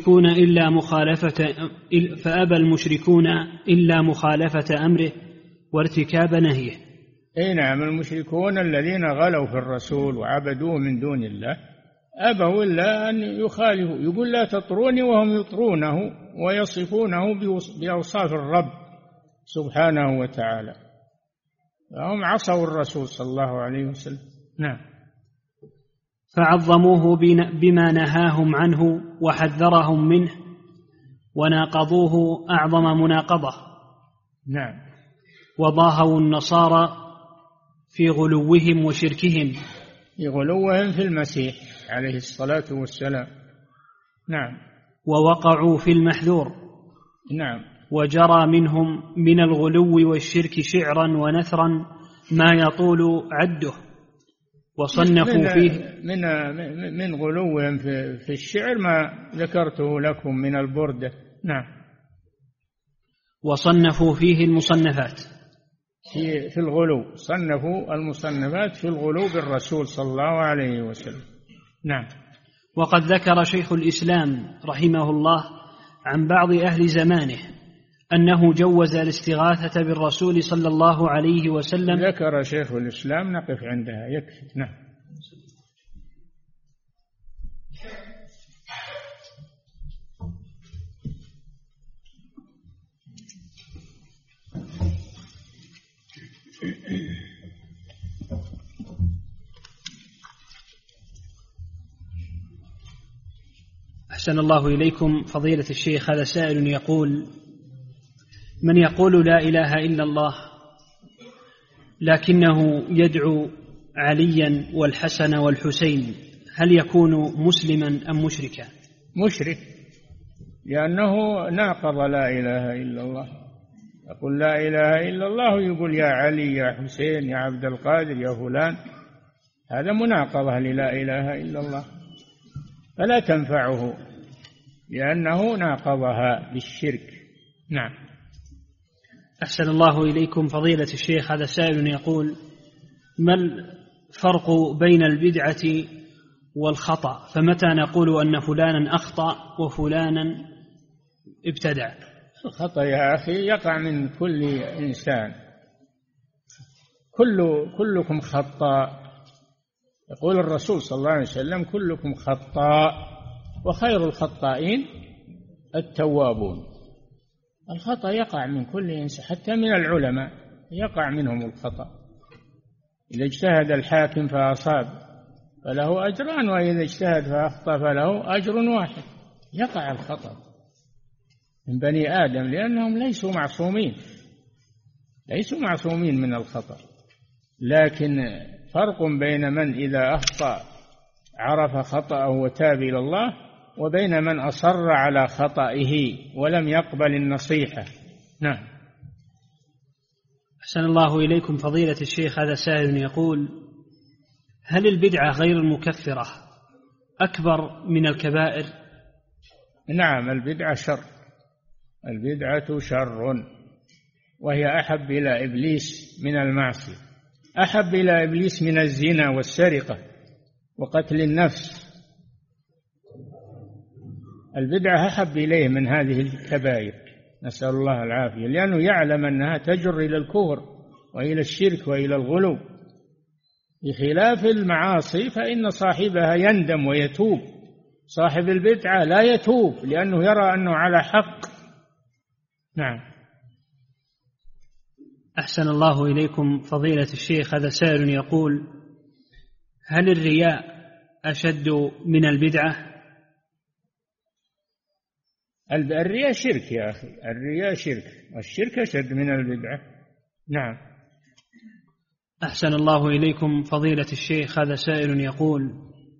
المشركون إلا مخالفة أمره وارتكاب نهيه. أي نعم، المشركون الذين غلوا في الرسول وعبدوه من دون الله أبوا إلا أن يخالفوا، يقول لا تطروني وهم يطرونه ويصفونه بأوصاف الرب سبحانه وتعالى، فهم عصوا الرسول صلى الله عليه وسلم. نعم. فعظموه بما نهاهم عنه وحذرهم منه وناقضوه أعظم مناقضة. نعم. وضاهوا النصارى في غلوهم وشركهم، في غلوهم في المسيح عليه الصلاة والسلام. نعم. ووقعوا في المحذور. نعم. وجرى منهم من الغلو والشرك شعرا ونثرا ما يطول عده. وصنفوا فيه من غلوهم في الشعر ما ذكرته لكم من البردة. نعم. وصنفوا فيه المصنفات في الغلو، صنفوا المصنفات في الغلو بالرسول صلى الله عليه وسلم. نعم. وقد ذكر شيخ الإسلام رحمه الله عن بعض أهل زمانه أنه جوز الاستغاثة بالرسول صلى الله عليه وسلم. ذكر شيخ الإسلام، نقف عندها يكفي. نعم. أحسن الله إليكم فضيلة الشيخ. هذا سائل يقول: من يقول لا إله إلا الله لكنه يدعو عليا والحسن والحسين، هل يكون مسلما أم مشركا؟ مشرك، لأنه ناقض لا إله إلا الله. يقول لا إله إلا الله يقول يا علي يا حسين يا عبد القادر يا فلان، هذا مناقضة للا إله إلا الله، فلا تنفعه لأنه ناقضها بالشرك. نعم. أحسن الله إليكم فضيلة الشيخ. هذا سائل يقول: فرق بين البدعة والخطأ، فمتى نقول أن فلانا أخطأ وفلانا ابتدع؟ الخطأ يا أخي يقع من كل إنسان، كلكم خطاء. يقول الرسول صلى الله عليه وسلم: كلكم خطاء وخير الخطائين التوابون. الخطأ يقع من كل إنسان، حتى من العلماء يقع منهم الخطأ. إذا اجتهد الحاكم فأصاب فله أجران، وإذا اجتهد فأخطأ فله أجر واحد. يقع الخطأ من بني آدم لأنهم ليسوا معصومين من الخطأ. لكن فرق بين من إذا أخطأ عرف خطأه وتاب إلى الله، وبين من أصر على خطئه ولم يقبل النصيحة. نعم. أحسن الله إليكم فضيلة الشيخ، هذا سائل يقول: هل البدعة غير المكفرة أكبر من الكبائر؟ نعم، البدعة شر، البدعة شر، وهي أحب إلى إبليس من المعصية، أحب إلى إبليس من الزنا والسرقة وقتل النفس. البدعة أحب إليه من هذه الكبائر، نسأل الله العافية، لأنه يعلم أنها تجر إلى الكفر وإلى الشرك وإلى الغلو، بخلاف المعاصي فإن صاحبها يندم ويتوب. صاحب البدعة لا يتوب لأنه يرى أنه على حق. نعم. أحسن الله إليكم فضيلة الشيخ، هذا سائل يقول: هل الرياء أشد من البدعة؟ الرياء شرك يا أخي، الرياء شرك، والشرك أشد من البدعة. نعم. أحسن الله إليكم فضيلة الشيخ، هذا سائل يقول: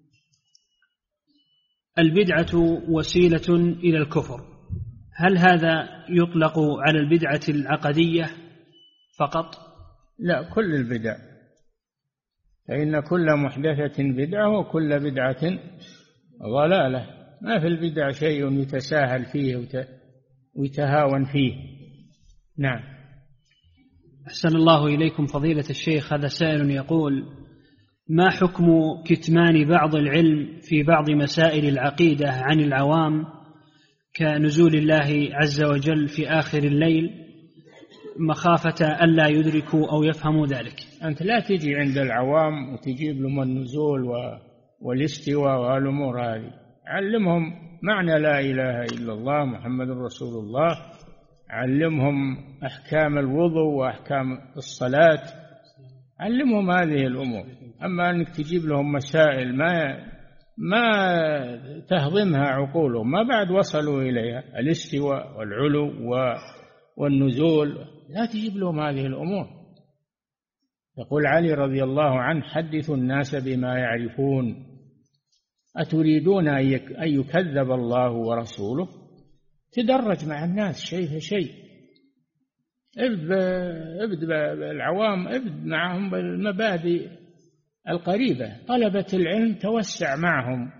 البدعة وسيلة إلى الكفر، هل هذا يطلق على البدعة العقدية فقط؟ لا، كل البدع، فإن كل محدثة بدعة وكل بدعة ضلالة. ما في البدع شيء يتساهل فيه ويتهاون فيه. نعم. أحسن الله إليكم فضيلة الشيخ، هذا سائل يقول: ما حكم كتمان بعض العلم في بعض مسائل العقيدة عن العوام، كنزول الله عز وجل في آخر الليل، مخافة ألا يدركوا أو يفهموا ذلك؟ أنت لا تجي عند العوام وتجيب لهم النزول والاستواء والأمور هذه. علمهم معنى لا إله إلا الله محمد رسول الله، علمهم أحكام الوضوء وأحكام الصلاة، علمهم هذه الأمور. أما أنك تجيب لهم مسائل ما تهضمها عقولهم، ما بعد وصلوا إليها، الاستواء والعلو والنزول، لا تجيب لهم هذه الأمور. يقول علي رضي الله عنه: حدثوا الناس بما يعرفون، أتريدون أن يكذب الله ورسوله؟ تدرج مع الناس شيء فشيء، ابد بالعوام، ابد معهم بالمبادئ القريبة. طلبة العلم توسع معهم،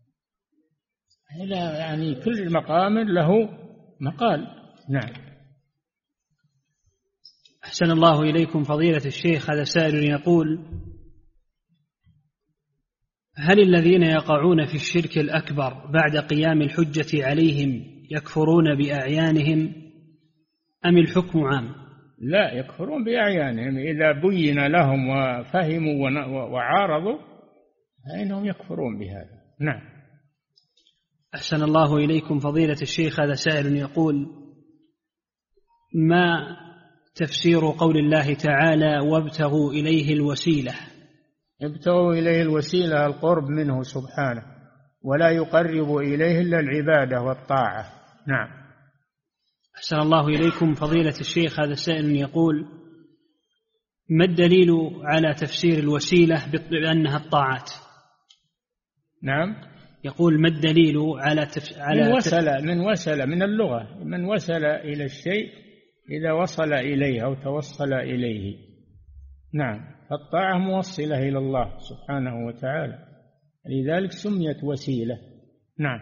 يعني كل مقام له مقال. نعم. أحسن الله إليكم فضيلة الشيخ، هذا سائل يقول: هل الذين يقعون في الشرك الأكبر بعد قيام الحجة عليهم يكفرون بأعيانهم أم الحكم عام؟ لا، يكفرون بأعيانهم إذا بين لهم وفهموا وعارضوا فإنهم يكفرون بهذا. نعم. أحسن الله إليكم فضيلة الشيخ، هذا سائل يقول: ما تفسير قول الله تعالى: وابتغوا إليه الوسيلة؟ ابتغوا إليه الوسيلة القرب منه سبحانه، ولا يقرب إليه إلا العبادة والطاعة. نعم. أحسن الله إليكم فضيلة الشيخ، هذا سائل يقول: ما الدليل على تفسير الوسيلة بأنها الطاعات؟ نعم. يقول: ما الدليل على من اللغة، من وصل إلى الشيء إذا وصل إليه أو توصل إليه. نعم. الطاعة موصلة إلى الله سبحانه وتعالى، لذلك سميت وسيلة. نعم.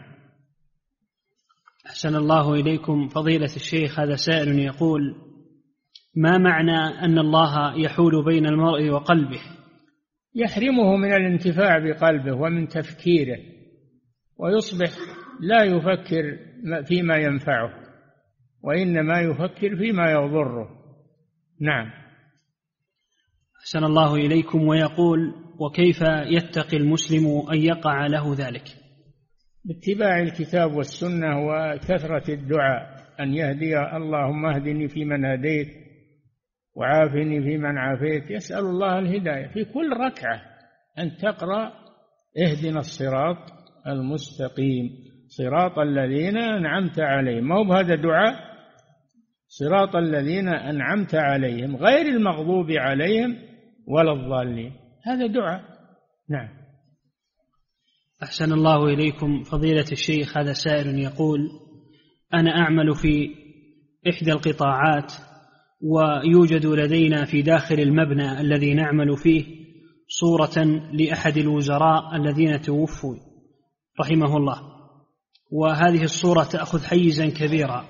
أحسن الله إليكم فضيلة الشيخ، هذا سائل يقول: ما معنى أن الله يحول بين المرء وقلبه؟ يحرمه من الانتفاع بقلبه ومن تفكيره، ويصبح لا يفكر فيما ينفعه وإنما يفكر فيما يضره. نعم. أحسن الله إليكم. ويقول: وكيف يتقي المسلم أن يقع له ذلك؟ باتباع الكتاب والسنة وكثرة الدعاء، أن يهدي اللهم اهدني فيمن هديت وعافني فيمن عافيت. يسأل الله الهداية في كل ركعة، أن تقرأ اهدنا الصراط المستقيم صراط الذين أنعمت عليهم، ما هو بهذا دعاء، صراط الذين أنعمت عليهم غير المغضوب عليهم ولا الضالين، هذا دعاء. نعم. أحسن الله إليكم فضيلة الشيخ. هذا سائل يقول: أنا أعمل في إحدى القطاعات، ويوجد لدينا في داخل المبنى الذي نعمل فيه صورة لأحد الوزراء الذين توفوا رحمه الله، وهذه الصورة تأخذ حيزا كبيرا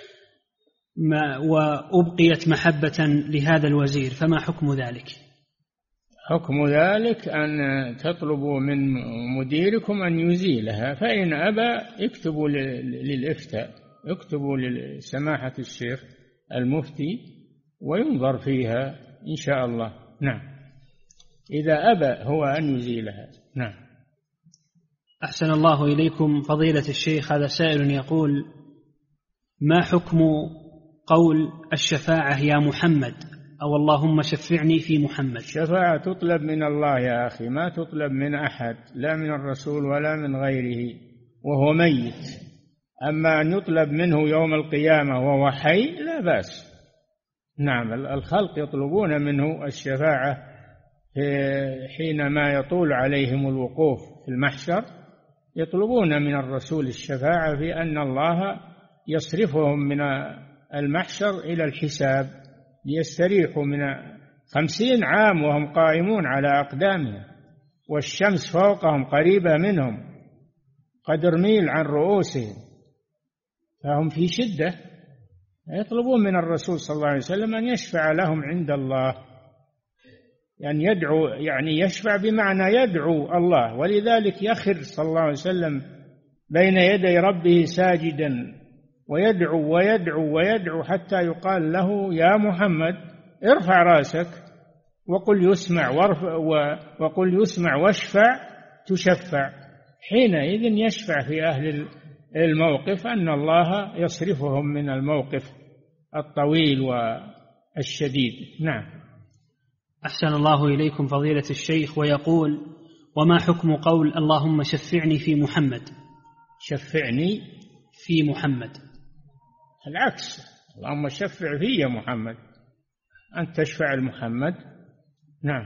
وأبقيت محبة لهذا الوزير، فما حكم ذلك؟ حكم ذلك أن تطلبوا من مديركم أن يزيلها، فإن أبى اكتبوا للإفتاء، اكتبوا لسماحة الشيخ المفتي وينظر فيها إن شاء الله. نعم، إذا أبى هو أن يزيلها. نعم. أحسن الله إليكم فضيلة الشيخ. هذا سائل يقول: ما حكم قول الشفاعة يا محمد أو اللهم شفعني في محمد؟ الشفاعة تطلب من الله يا أخي، ما تطلب من أحد، لا من الرسول ولا من غيره وهو ميت. أما أن يطلب منه يوم القيامة وهو حي لا بأس. نعم، الخلق يطلبون منه الشفاعة حينما يطول عليهم الوقوف في المحشر، يطلبون من الرسول الشفاعة في أن الله يصرفهم من المحشر إلى الحساب، ليستريحوا من 50 عام وهم قائمون على أقدامهم والشمس فوقهم قريبة منهم قدر ميل عن رؤوسهم، فهم في شدة. يطلبون من الرسول صلى الله عليه وسلم أن يشفع لهم عند الله، يعني يدعو، يعني يشفع بمعنى يدعو الله، ولذلك يخر صلى الله عليه وسلم بين يدي ربه ساجدا ويدعو ويدعو ويدعو حتى يقال له يا محمد ارفع راسك وقل يسمع وقل يسمع واشفع تشفع. حينئذ يشفع في أهل الموقف أن الله يصرفهم من الموقف الطويل والشديد. نعم. أحسن الله إليكم فضيلة الشيخ. ويقول: وما حكم قول اللهم شفعني في محمد؟ شفعني في محمد، العكس، اللهم شفع في محمد، أنت تشفع لمحمد. نعم.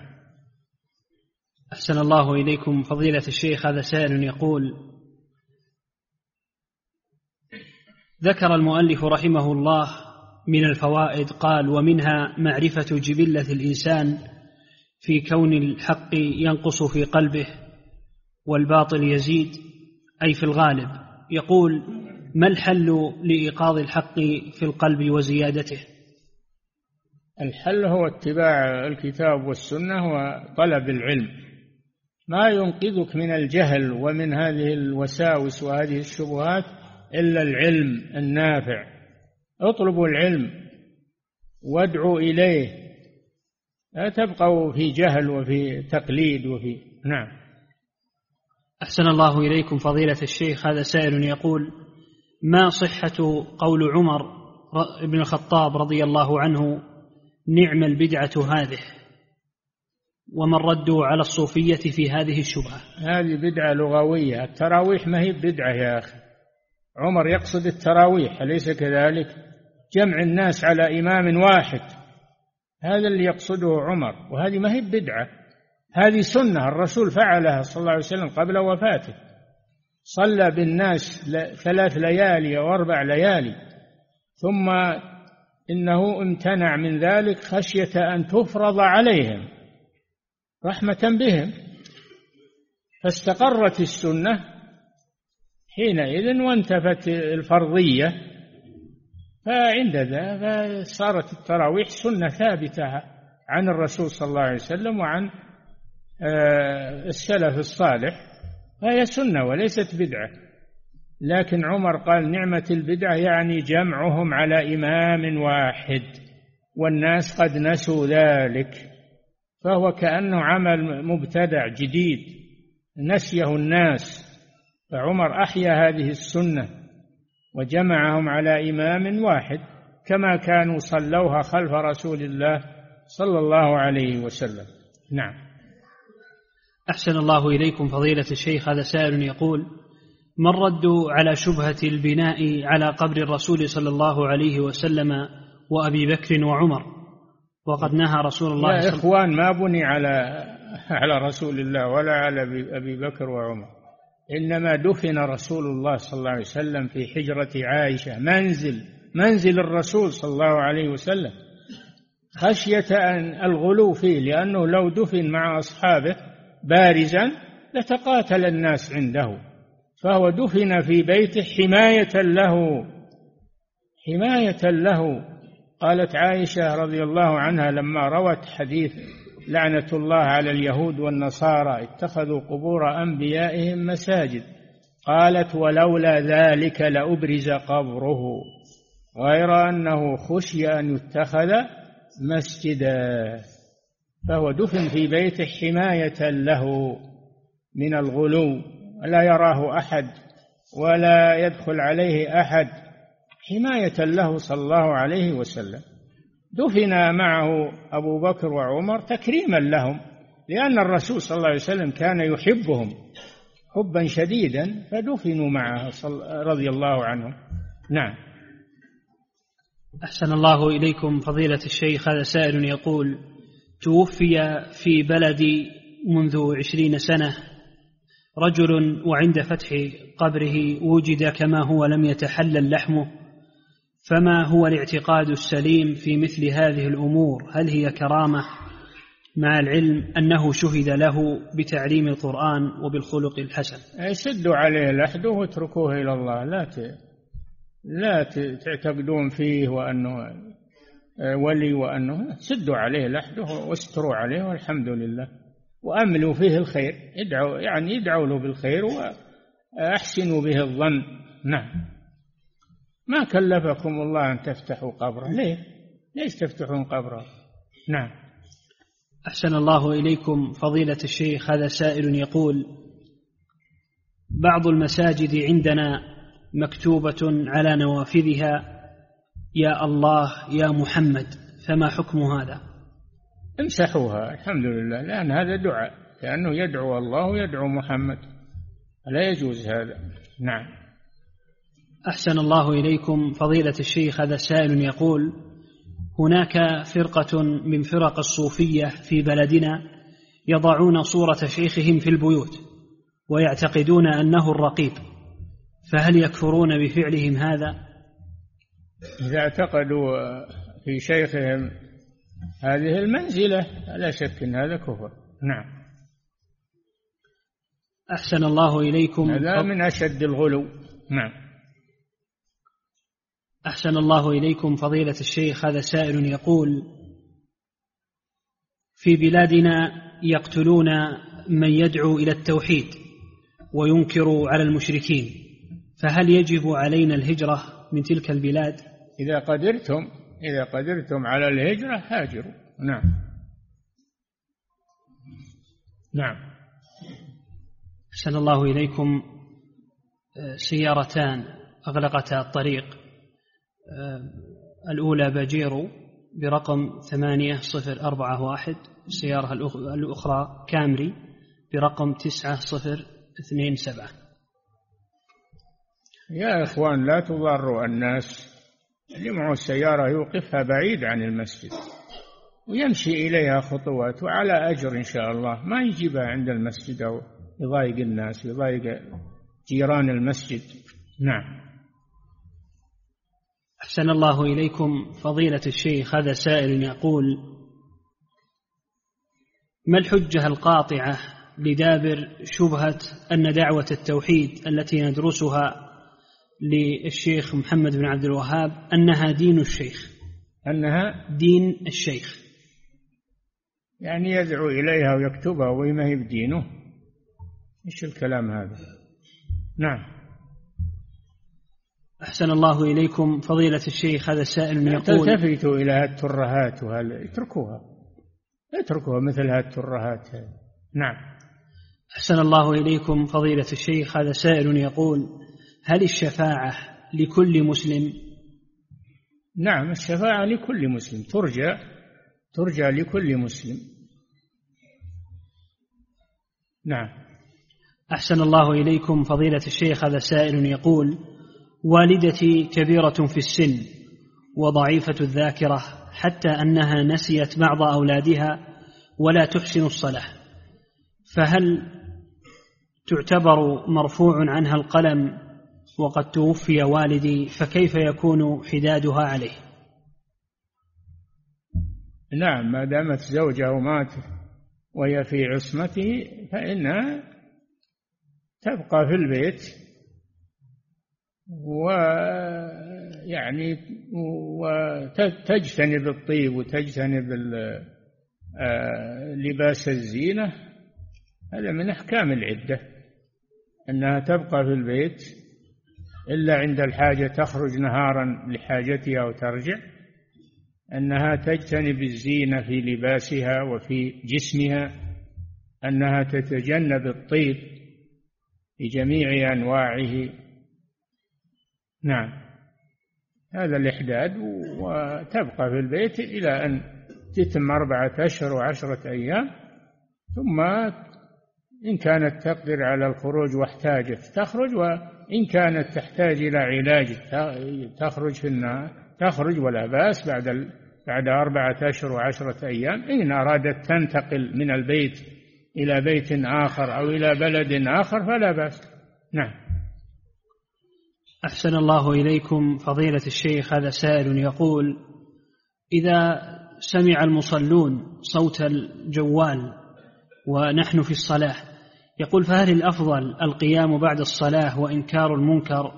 أحسن الله إليكم فضيلة الشيخ. هذا سائل يقول: ذكر المؤلف رحمه الله من الفوائد قال: ومنها معرفة جبلة الإنسان في كون الحق ينقص في قلبه والباطل يزيد، أي في الغالب. يقول: ما الحل لإيقاظ الحق في القلب وزيادته؟ الحل هو اتباع الكتاب والسنة وطلب العلم، ما ينقذك من الجهل ومن هذه الوساوس وهذه الشبهات إلا العلم النافع. اطلبوا العلم وادعوا إليه، لا تبقوا في جهل وفي تقليد وفي. نعم. أحسن الله إليكم فضيلة الشيخ. هذا سائل يقول: ما صحة قول عمر بن الخطاب رضي الله عنه نعم البدعة هذه، وما الرد على الصوفية في هذه الشبهة؟ هذه بدعة لغوية، التراويح ما هي بدعة يا أخي. عمر يقصد التراويح أليس كذلك؟ جمع الناس على إمام واحد، هذا اللي يقصده عمر، وهذه ما هي بدعة، هذه سنة الرسول فعلها صلى الله عليه وسلم قبل وفاته، صلى بالناس 3 ليالي أو 4 ليالي، ثم إنه امتنع من ذلك خشية أن تفرض عليهم رحمة بهم، فاستقرت السنة حينئذ وانتفت الفرضية، فعند ذا صارت التراويح سنة ثابتة عن الرسول صلى الله عليه وسلم وعن السلف الصالح فهي سنة وليست بدعة. لكن عمر قال نعمة البدعة يعني جمعهم على إمام واحد، والناس قد نسوا ذلك، فهو كأنه عمل مبتدع جديد نسيه الناس. فعمر أحيا هذه السنة وجمعهم على إمام واحد كما كانوا صلوها خلف رسول الله صلى الله عليه وسلم. نعم. أحسن الله إليكم فضيلة الشيخ. هذا سائل يقول: ما الرد على شبهة البناء على قبر الرسول صلى الله عليه وسلم وأبي بكر وعمر، وقد نهى رسول الله يا إخوان ما بني على رسول الله ولا على أبي بكر وعمر، إنما دفن رسول الله صلى الله عليه وسلم في حجرة عائشة، منزل الرسول صلى الله عليه وسلم، خشية أن الغلو فيه، لأنه لو دفن مع أصحابه بارزا لتقاتل الناس عنده، فهو دفن في بيته حماية له. قالت عائشة رضي الله عنها لما روت حديث لعنة الله على اليهود والنصارى اتخذوا قبور أنبيائهم مساجد، قالت: ولولا ذلك لأبرز قبره، غير أنه خشي أن يتخذ مسجدا. فهو دفن في بيته حماية له من الغلو، لا يراه أحد ولا يدخل عليه أحد، حماية له صلى الله عليه وسلم. دفن معه أبو بكر وعمر تكريما لهم، لأن الرسول صلى الله عليه وسلم كان يحبهم حبا شديدا، فدفنوا معه رضي الله عنهم. نعم. أحسن الله إليكم فضيلة الشيخ. هذا سائل يقول: توفي في بلدي منذ 20 سنة رجل، وعند فتح قبره وجد كما هو لم يتحلل لحمه، فما هو الاعتقاد السليم في مثل هذه الأمور؟ هل هي كرامة مع العلم أنه شهد له بتعليم القرآن وبالخلق الحسن؟ يسدوا عليه لحده واتركوه إلى الله، لا تعتقدون فيه وأنه ولي، وأنه سدوا عليه لحده واستروا عليه والحمد لله، وأملوا فيه الخير، يدعوا له بالخير وأحسنوا به الظن. نعم. ما كلفكم الله أن تفتحوا قبره، ليش تفتحون قبره؟ نعم. أحسن الله إليكم فضيلة الشيخ. هذا سائل يقول: بعض المساجد عندنا مكتوبة على نوافذها يا الله يا محمد، فما حكم هذا؟ امسحوها الحمد لله، لأن هذا دعاء، لأنه يدعو الله ويدعو محمد، لا يجوز هذا. نعم. أحسن الله إليكم فضيلة الشيخ. هذا سائل يقول: هناك فرقة من فرق الصوفية في بلدنا يضعون صورة شيخهم في البيوت ويعتقدون أنه الرقيب، فهل يكفرون بفعلهم هذا؟ إذا اعتقدوا في شيخهم هذه المنزلة لا شك أن هذا كفر. نعم. أحسن الله إليكم. هذا من أشد الغلو. نعم. أحسن الله إليكم فضيلة الشيخ. هذا سائل يقول: في بلادنا يقتلون من يدعو إلى التوحيد وينكر على المشركين، فهل يجب علينا الهجرة من تلك البلاد؟ إذا قدرتم على الهجرة هاجروا. نعم. نعم. أحسن الله إليكم. سيارتان أغلقتا الطريق، الأولى باجيرو برقم 8041، السيارة الأخرى كامري برقم 9027. يا إخوان لا تضروا الناس، اللي معه السيارة يوقفها بعيد عن المسجد ويمشي إليها خطوات وعلى أجر إن شاء الله، ما يجيبها عند المسجد أو يضايق الناس يضايق جيران المسجد. نعم. أحسن الله إليكم فضيلة الشيخ. هذا سائل يقول: ما الحجة القاطعة لدابر شبهة أن دعوة التوحيد التي ندرسها للشيخ محمد بن عبد الوهاب أنها دين الشيخ؟ أنها دين الشيخ. يعني يدعو إليها ويكتبها وما هي بدينه؟ إيش الكلام هذا؟ نعم. أحسن الله إليكم فضيلة الشيخ، هذا السائل يقول تلتفتوا إلى الترهات اتركوها مثل هذه الترهات. نعم. أحسن الله إليكم فضيلة الشيخ، هذا سائل يقول هل الشفاعة لكل مسلم؟ نعم، الشفاعة لكل مسلم، ترجى لكل مسلم. نعم. أحسن الله إليكم فضيلة الشيخ، هذا سائل يقول والدتي كبيرة في السن وضعيفة الذاكرة حتى أنها نسيت بعض أولادها ولا تحسن الصلاة، فهل تعتبر مرفوع عنها القلم وقد توفي والدي، فكيف يكون حدادها عليه؟ نعم، ما دامت زوجه مات وهي في عصمته فإنها تبقى في البيت ويعني وتجتنب الطيب وتجتنب لباس الزينة. هذا من أحكام العدة، أنها تبقى في البيت إلا عند الحاجة تخرج نهارا لحاجتها وترجع، أنها تجتنب الزينة في لباسها وفي جسمها، أنها تتجنب الطيب بجميع أنواعه. نعم، هذا الإحداد، وتبقى في البيت إلى أن تتم 4 أشهر و10 أيام، ثم إن كانت تقدر على الخروج واحتاجت تخرج، وإن كانت تحتاج إلى علاج تخرج في النهار تخرج ولا بأس بعد 4 أشهر و10 أيام. إن أرادت تنتقل من البيت إلى بيت آخر أو إلى بلد آخر فلا بأس. نعم. أحسن الله إليكم فضيلة الشيخ، هذا سائل يقول إذا سمع المصلون صوت الجوال ونحن في الصلاة، يقول فهل الأفضل القيام بعد الصلاة وإنكار المنكر؟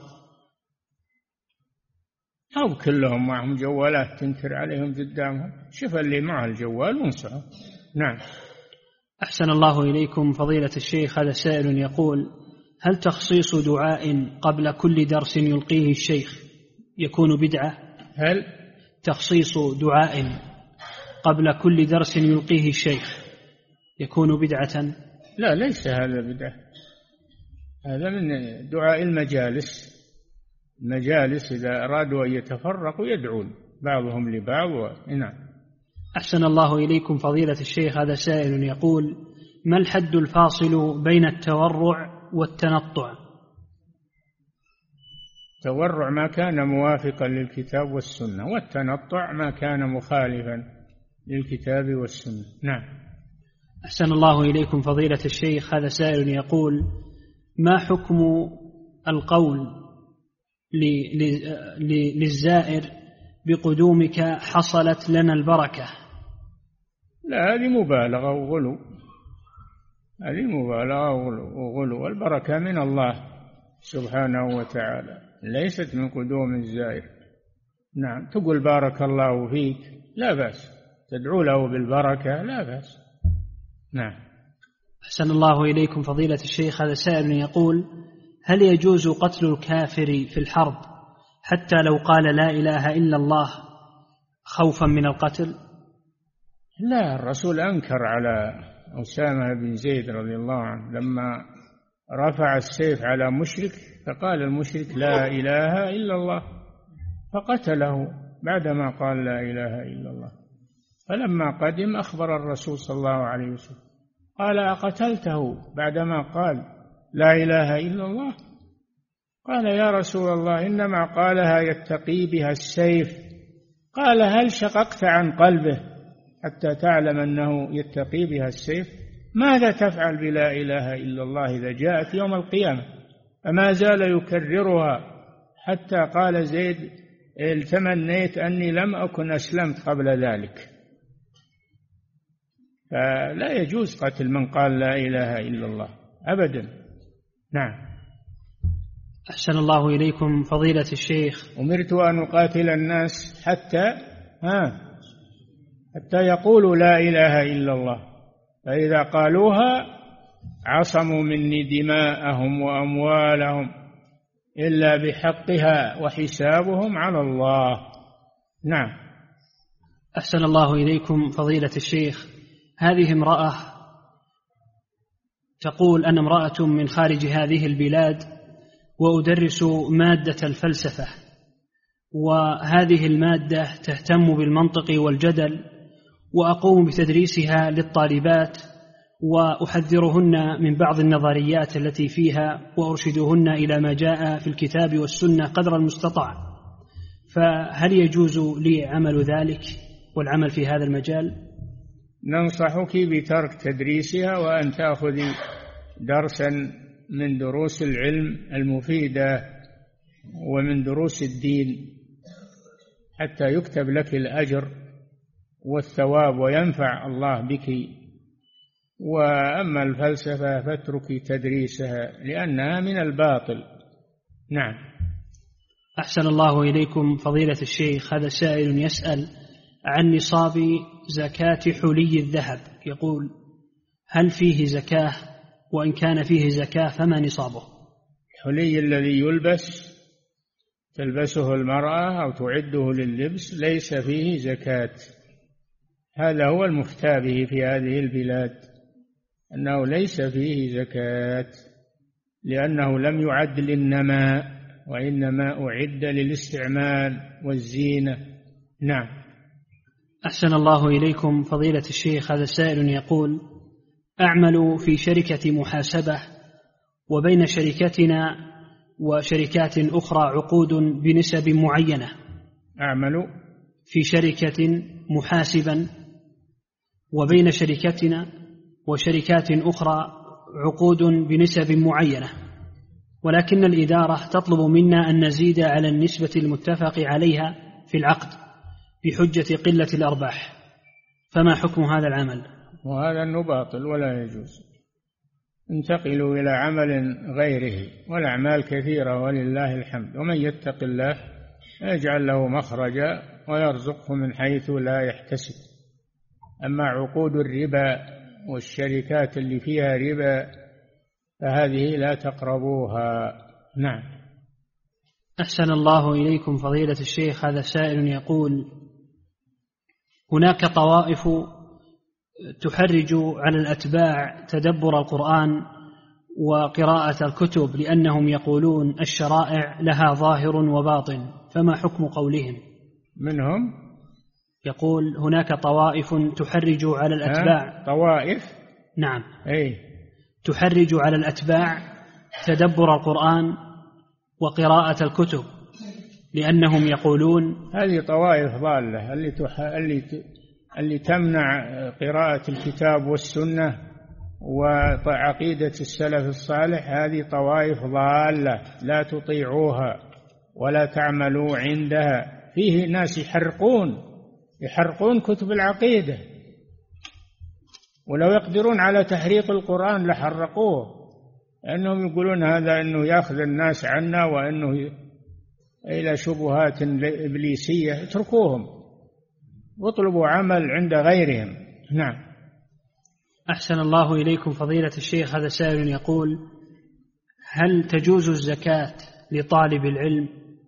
أو كلهم معهم جوالات تنكر عليهم قدامهم، شوف اللي معه الجوال وانصحه. نعم. أحسن الله إليكم فضيلة الشيخ، هذا سائل يقول هل تخصيص دعاء قبل كل درس يلقيه الشيخ يكون بدعة؟ هل تخصيص دعاء قبل كل درس يلقيه الشيخ يكون بدعة؟ لا، ليس هذا بدعة، هذا من دعاء المجالس إذا أرادوا أن يتفرقوا يدعون بعضهم لبعض. نعم. أحسن الله إليكم فضيلة الشيخ، هذا سائل يقول ما الحد الفاصل بين التورع والتنطع؟ التورع ما كان موافقا للكتاب والسنة، والتنطع ما كان مخالفا للكتاب والسنة. نعم. أحسن الله إليكم فضيلة الشيخ، هذا سائل يقول ما حكم القول للزائر بقدومك حصلت لنا البركة؟ لا، هذه مبالغة وغلو، وغلو. والبركة من الله سبحانه وتعالى، ليست من قدوم الزائر. نعم، تقول بارك الله فيك لا بأس، تدعو له بالبركة لا بأس. نعم. أحسن الله إليكم فضيلة الشيخ، هذا سائل يقول هل يجوز قتل الكافر في الحرب حتى لو قال لا إله إلا الله خوفا من القتل؟ لا، الرسول أنكر على أسامة بن زيد رضي الله عنه لما رفع السيف على مشرك، فقال المشرك لا إله إلا الله، فقتله بعدما قال لا إله إلا الله. فلما قدم أخبر الرسول صلى الله عليه وسلم قال أقتلته بعدما قال لا إله إلا الله؟ قال يا رسول الله إنما قالها يتقي بها السيف. قال هل شققت عن قلبه حتى تعلم أنه يتقي بها السيف؟ ماذا تفعل بلا إله إلا الله إذا جاءت يوم القيامة؟ فما زال يكررها حتى قال زيد تمنيت أني لم أكن أسلمت قبل ذلك. فلا يجوز قتل من قال لا إله إلا الله أبدا. نعم. أحسن الله إليكم فضيلة الشيخ، أمرت أن أقاتل الناس حتى يقولوا لا إله إلا الله، فإذا قالوها عصموا مني دماءهم وأموالهم إلا بحقها وحسابهم على الله. نعم. أحسن الله إليكم فضيلة الشيخ، هذه امرأة تقول: أنا امرأة من خارج هذه البلاد وأدرس مادة الفلسفة، وهذه المادة تهتم بالمنطق والجدل، وأقوم بتدريسها للطالبات وأحذرهن من بعض النظريات التي فيها وأرشدهن إلى ما جاء في الكتاب والسنة قدر المستطاع، فهل يجوز لي عمل ذلك والعمل في هذا المجال؟ ننصحك بترك تدريسها وأن تأخذي درسا من دروس العلم المفيدة ومن دروس الدين حتى يكتب لك الأجر والثواب وينفع الله بك. وأما الفلسفة فاتركي تدريسها لأنها من الباطل. نعم. أحسن الله إليكم فضيلة الشيخ، هذا سائل يسأل عن نصاب زكاة حلي الذهب، يقول: هل فيه زكاة؟ وإن كان فيه زكاة فما نصابه؟ الحلي الذي يلبس تلبسه المرأة أو تعده لللبس ليس فيه زكاة، هذا هو المفتى به في هذه البلاد، أنه ليس فيه زكاة لأنه لم يعد للنماء وإنما أعد للاستعمال والزينة. نعم. أحسن الله إليكم فضيلة الشيخ، هذا سائل يقول: أعمل في شركة محاسبة، وبين شركتنا وشركات أخرى عقود بنسب معينة. أعمل في شركة محاسبا، وبين شركتنا وشركات أخرى عقود بنسب معينة، ولكن الإدارة تطلب منا أن نزيد على النسبة المتفق عليها في العقد بحجة قلة الأرباح، فما حكم هذا العمل؟ وهذا أنه باطل ولا يجوز. انتقلوا إلى عمل غيره، والأعمال كثيرة ولله الحمد، ومن يتق الله يجعل له مخرجا ويرزقه من حيث لا يحتسب. أما عقود الربا والشركات اللي فيها ربا فهذه لا تقربوها. نعم. أحسن الله إليكم فضيلة الشيخ، هذا سائل يقول: هناك طوائف تحرج على الأتباع تدبر القرآن وقراءة الكتب لأنهم يقولون الشرائع لها ظاهر وباطن، فما حكم قولهم؟ منهم؟ يقول هناك طوائف تحرج على الأتباع. طوائف؟ نعم. أي. تحرج على الأتباع تدبر القرآن وقراءة الكتب لأنهم يقولون. هذه طوائف ضالة اللي تمنع قراءة الكتاب والسنة وعقيدة السلف الصالح، هذه طوائف ضالة لا تطيعوها ولا تعملوا عندها. فيه ناس يحرقون كتب العقيدة، ولو يقدرون على تحريق القرآن لحرقوه، لأنهم يقولون هذا أنه يأخذ الناس عنا وأنه إلى شبهات إبليسية. اتركوهم واطلبوا عمل عند غيرهم. نعم. أحسن الله إليكم فضيلة الشيخ، هذا سائل يقول: هل تجوز الزكاة لطالب العلم؟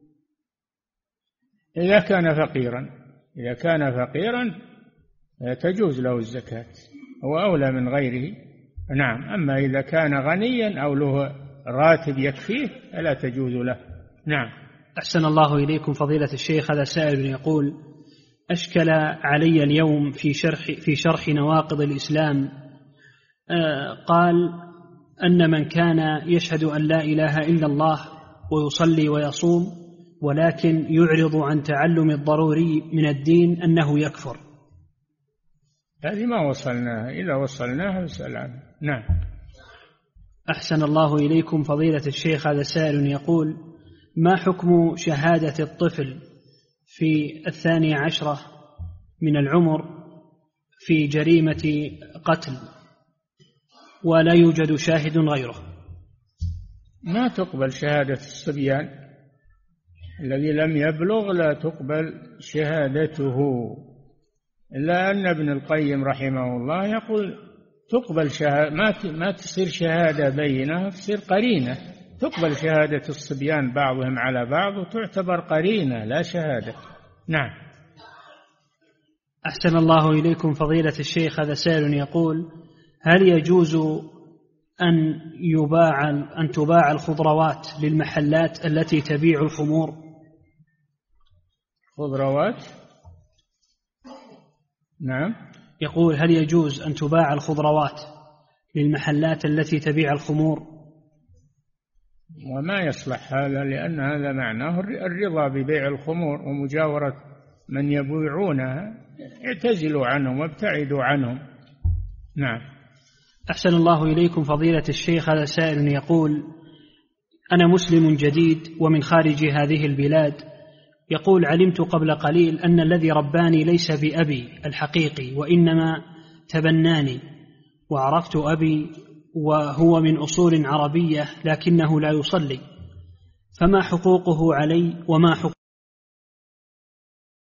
إذا كان فقيرا تجوز له الزكاة، هو أولى من غيره. نعم. أما إذا كان غنيا أو له راتب يكفيه فلا تجوز له. نعم. أحسن الله إليكم فضيلة الشيخ، هذا سائل يقول: أشكل علي اليوم في شرح نواقض الإسلام، قال أن من كان يشهد أن لا إله إلا الله ويصلي ويصوم ولكن يعرض عن تعلم الضروري من الدين أنه يكفر. هذه ما وصلناها، إذا وصلناها نسأل عنها. نعم. أحسن الله إليكم فضيلة الشيخ، هذا سائل يقول: ما حكم شهادة الطفل في 12 من العمر في جريمة قتل ولا يوجد شاهد غيره؟ ما تقبل شهادة الصبيان، الذي لم يبلغ لا تقبل شهادته، إلا أن ابن القيم رحمه الله يقول تقبل شهادة، ما تصير شهادة بينة، تصير قرينة. تقبل شهادة الصبيان بعضهم على بعض وتعتبر قرينة لا شهادة. نعم. أحسن الله إليكم فضيلة الشيخ. هذا سائل يقول: هل يجوز أن تباع الخضروات للمحلات التي تبيع الخمور؟ خضروات؟ نعم. يقول: هل يجوز أن تباع الخضروات للمحلات التي تبيع الخمور؟ وما يصلح هذا، لأن هذا معناه الرضا ببيع الخمور ومجاورة من يبيعونها. اعتزلوا عنهم وابتعدوا عنهم. نعم. أحسن الله إليكم فضيلة الشيخ. هذا سائل يقول: أنا مسلم جديد ومن خارج هذه البلاد. يقول: علمت قبل قليل أن الذي رباني ليس بأبي الحقيقي وإنما تبناني، وعرفت أبي وهو من أصول عربية لكنه لا يصلي، فما حقوقه علي وما حقوق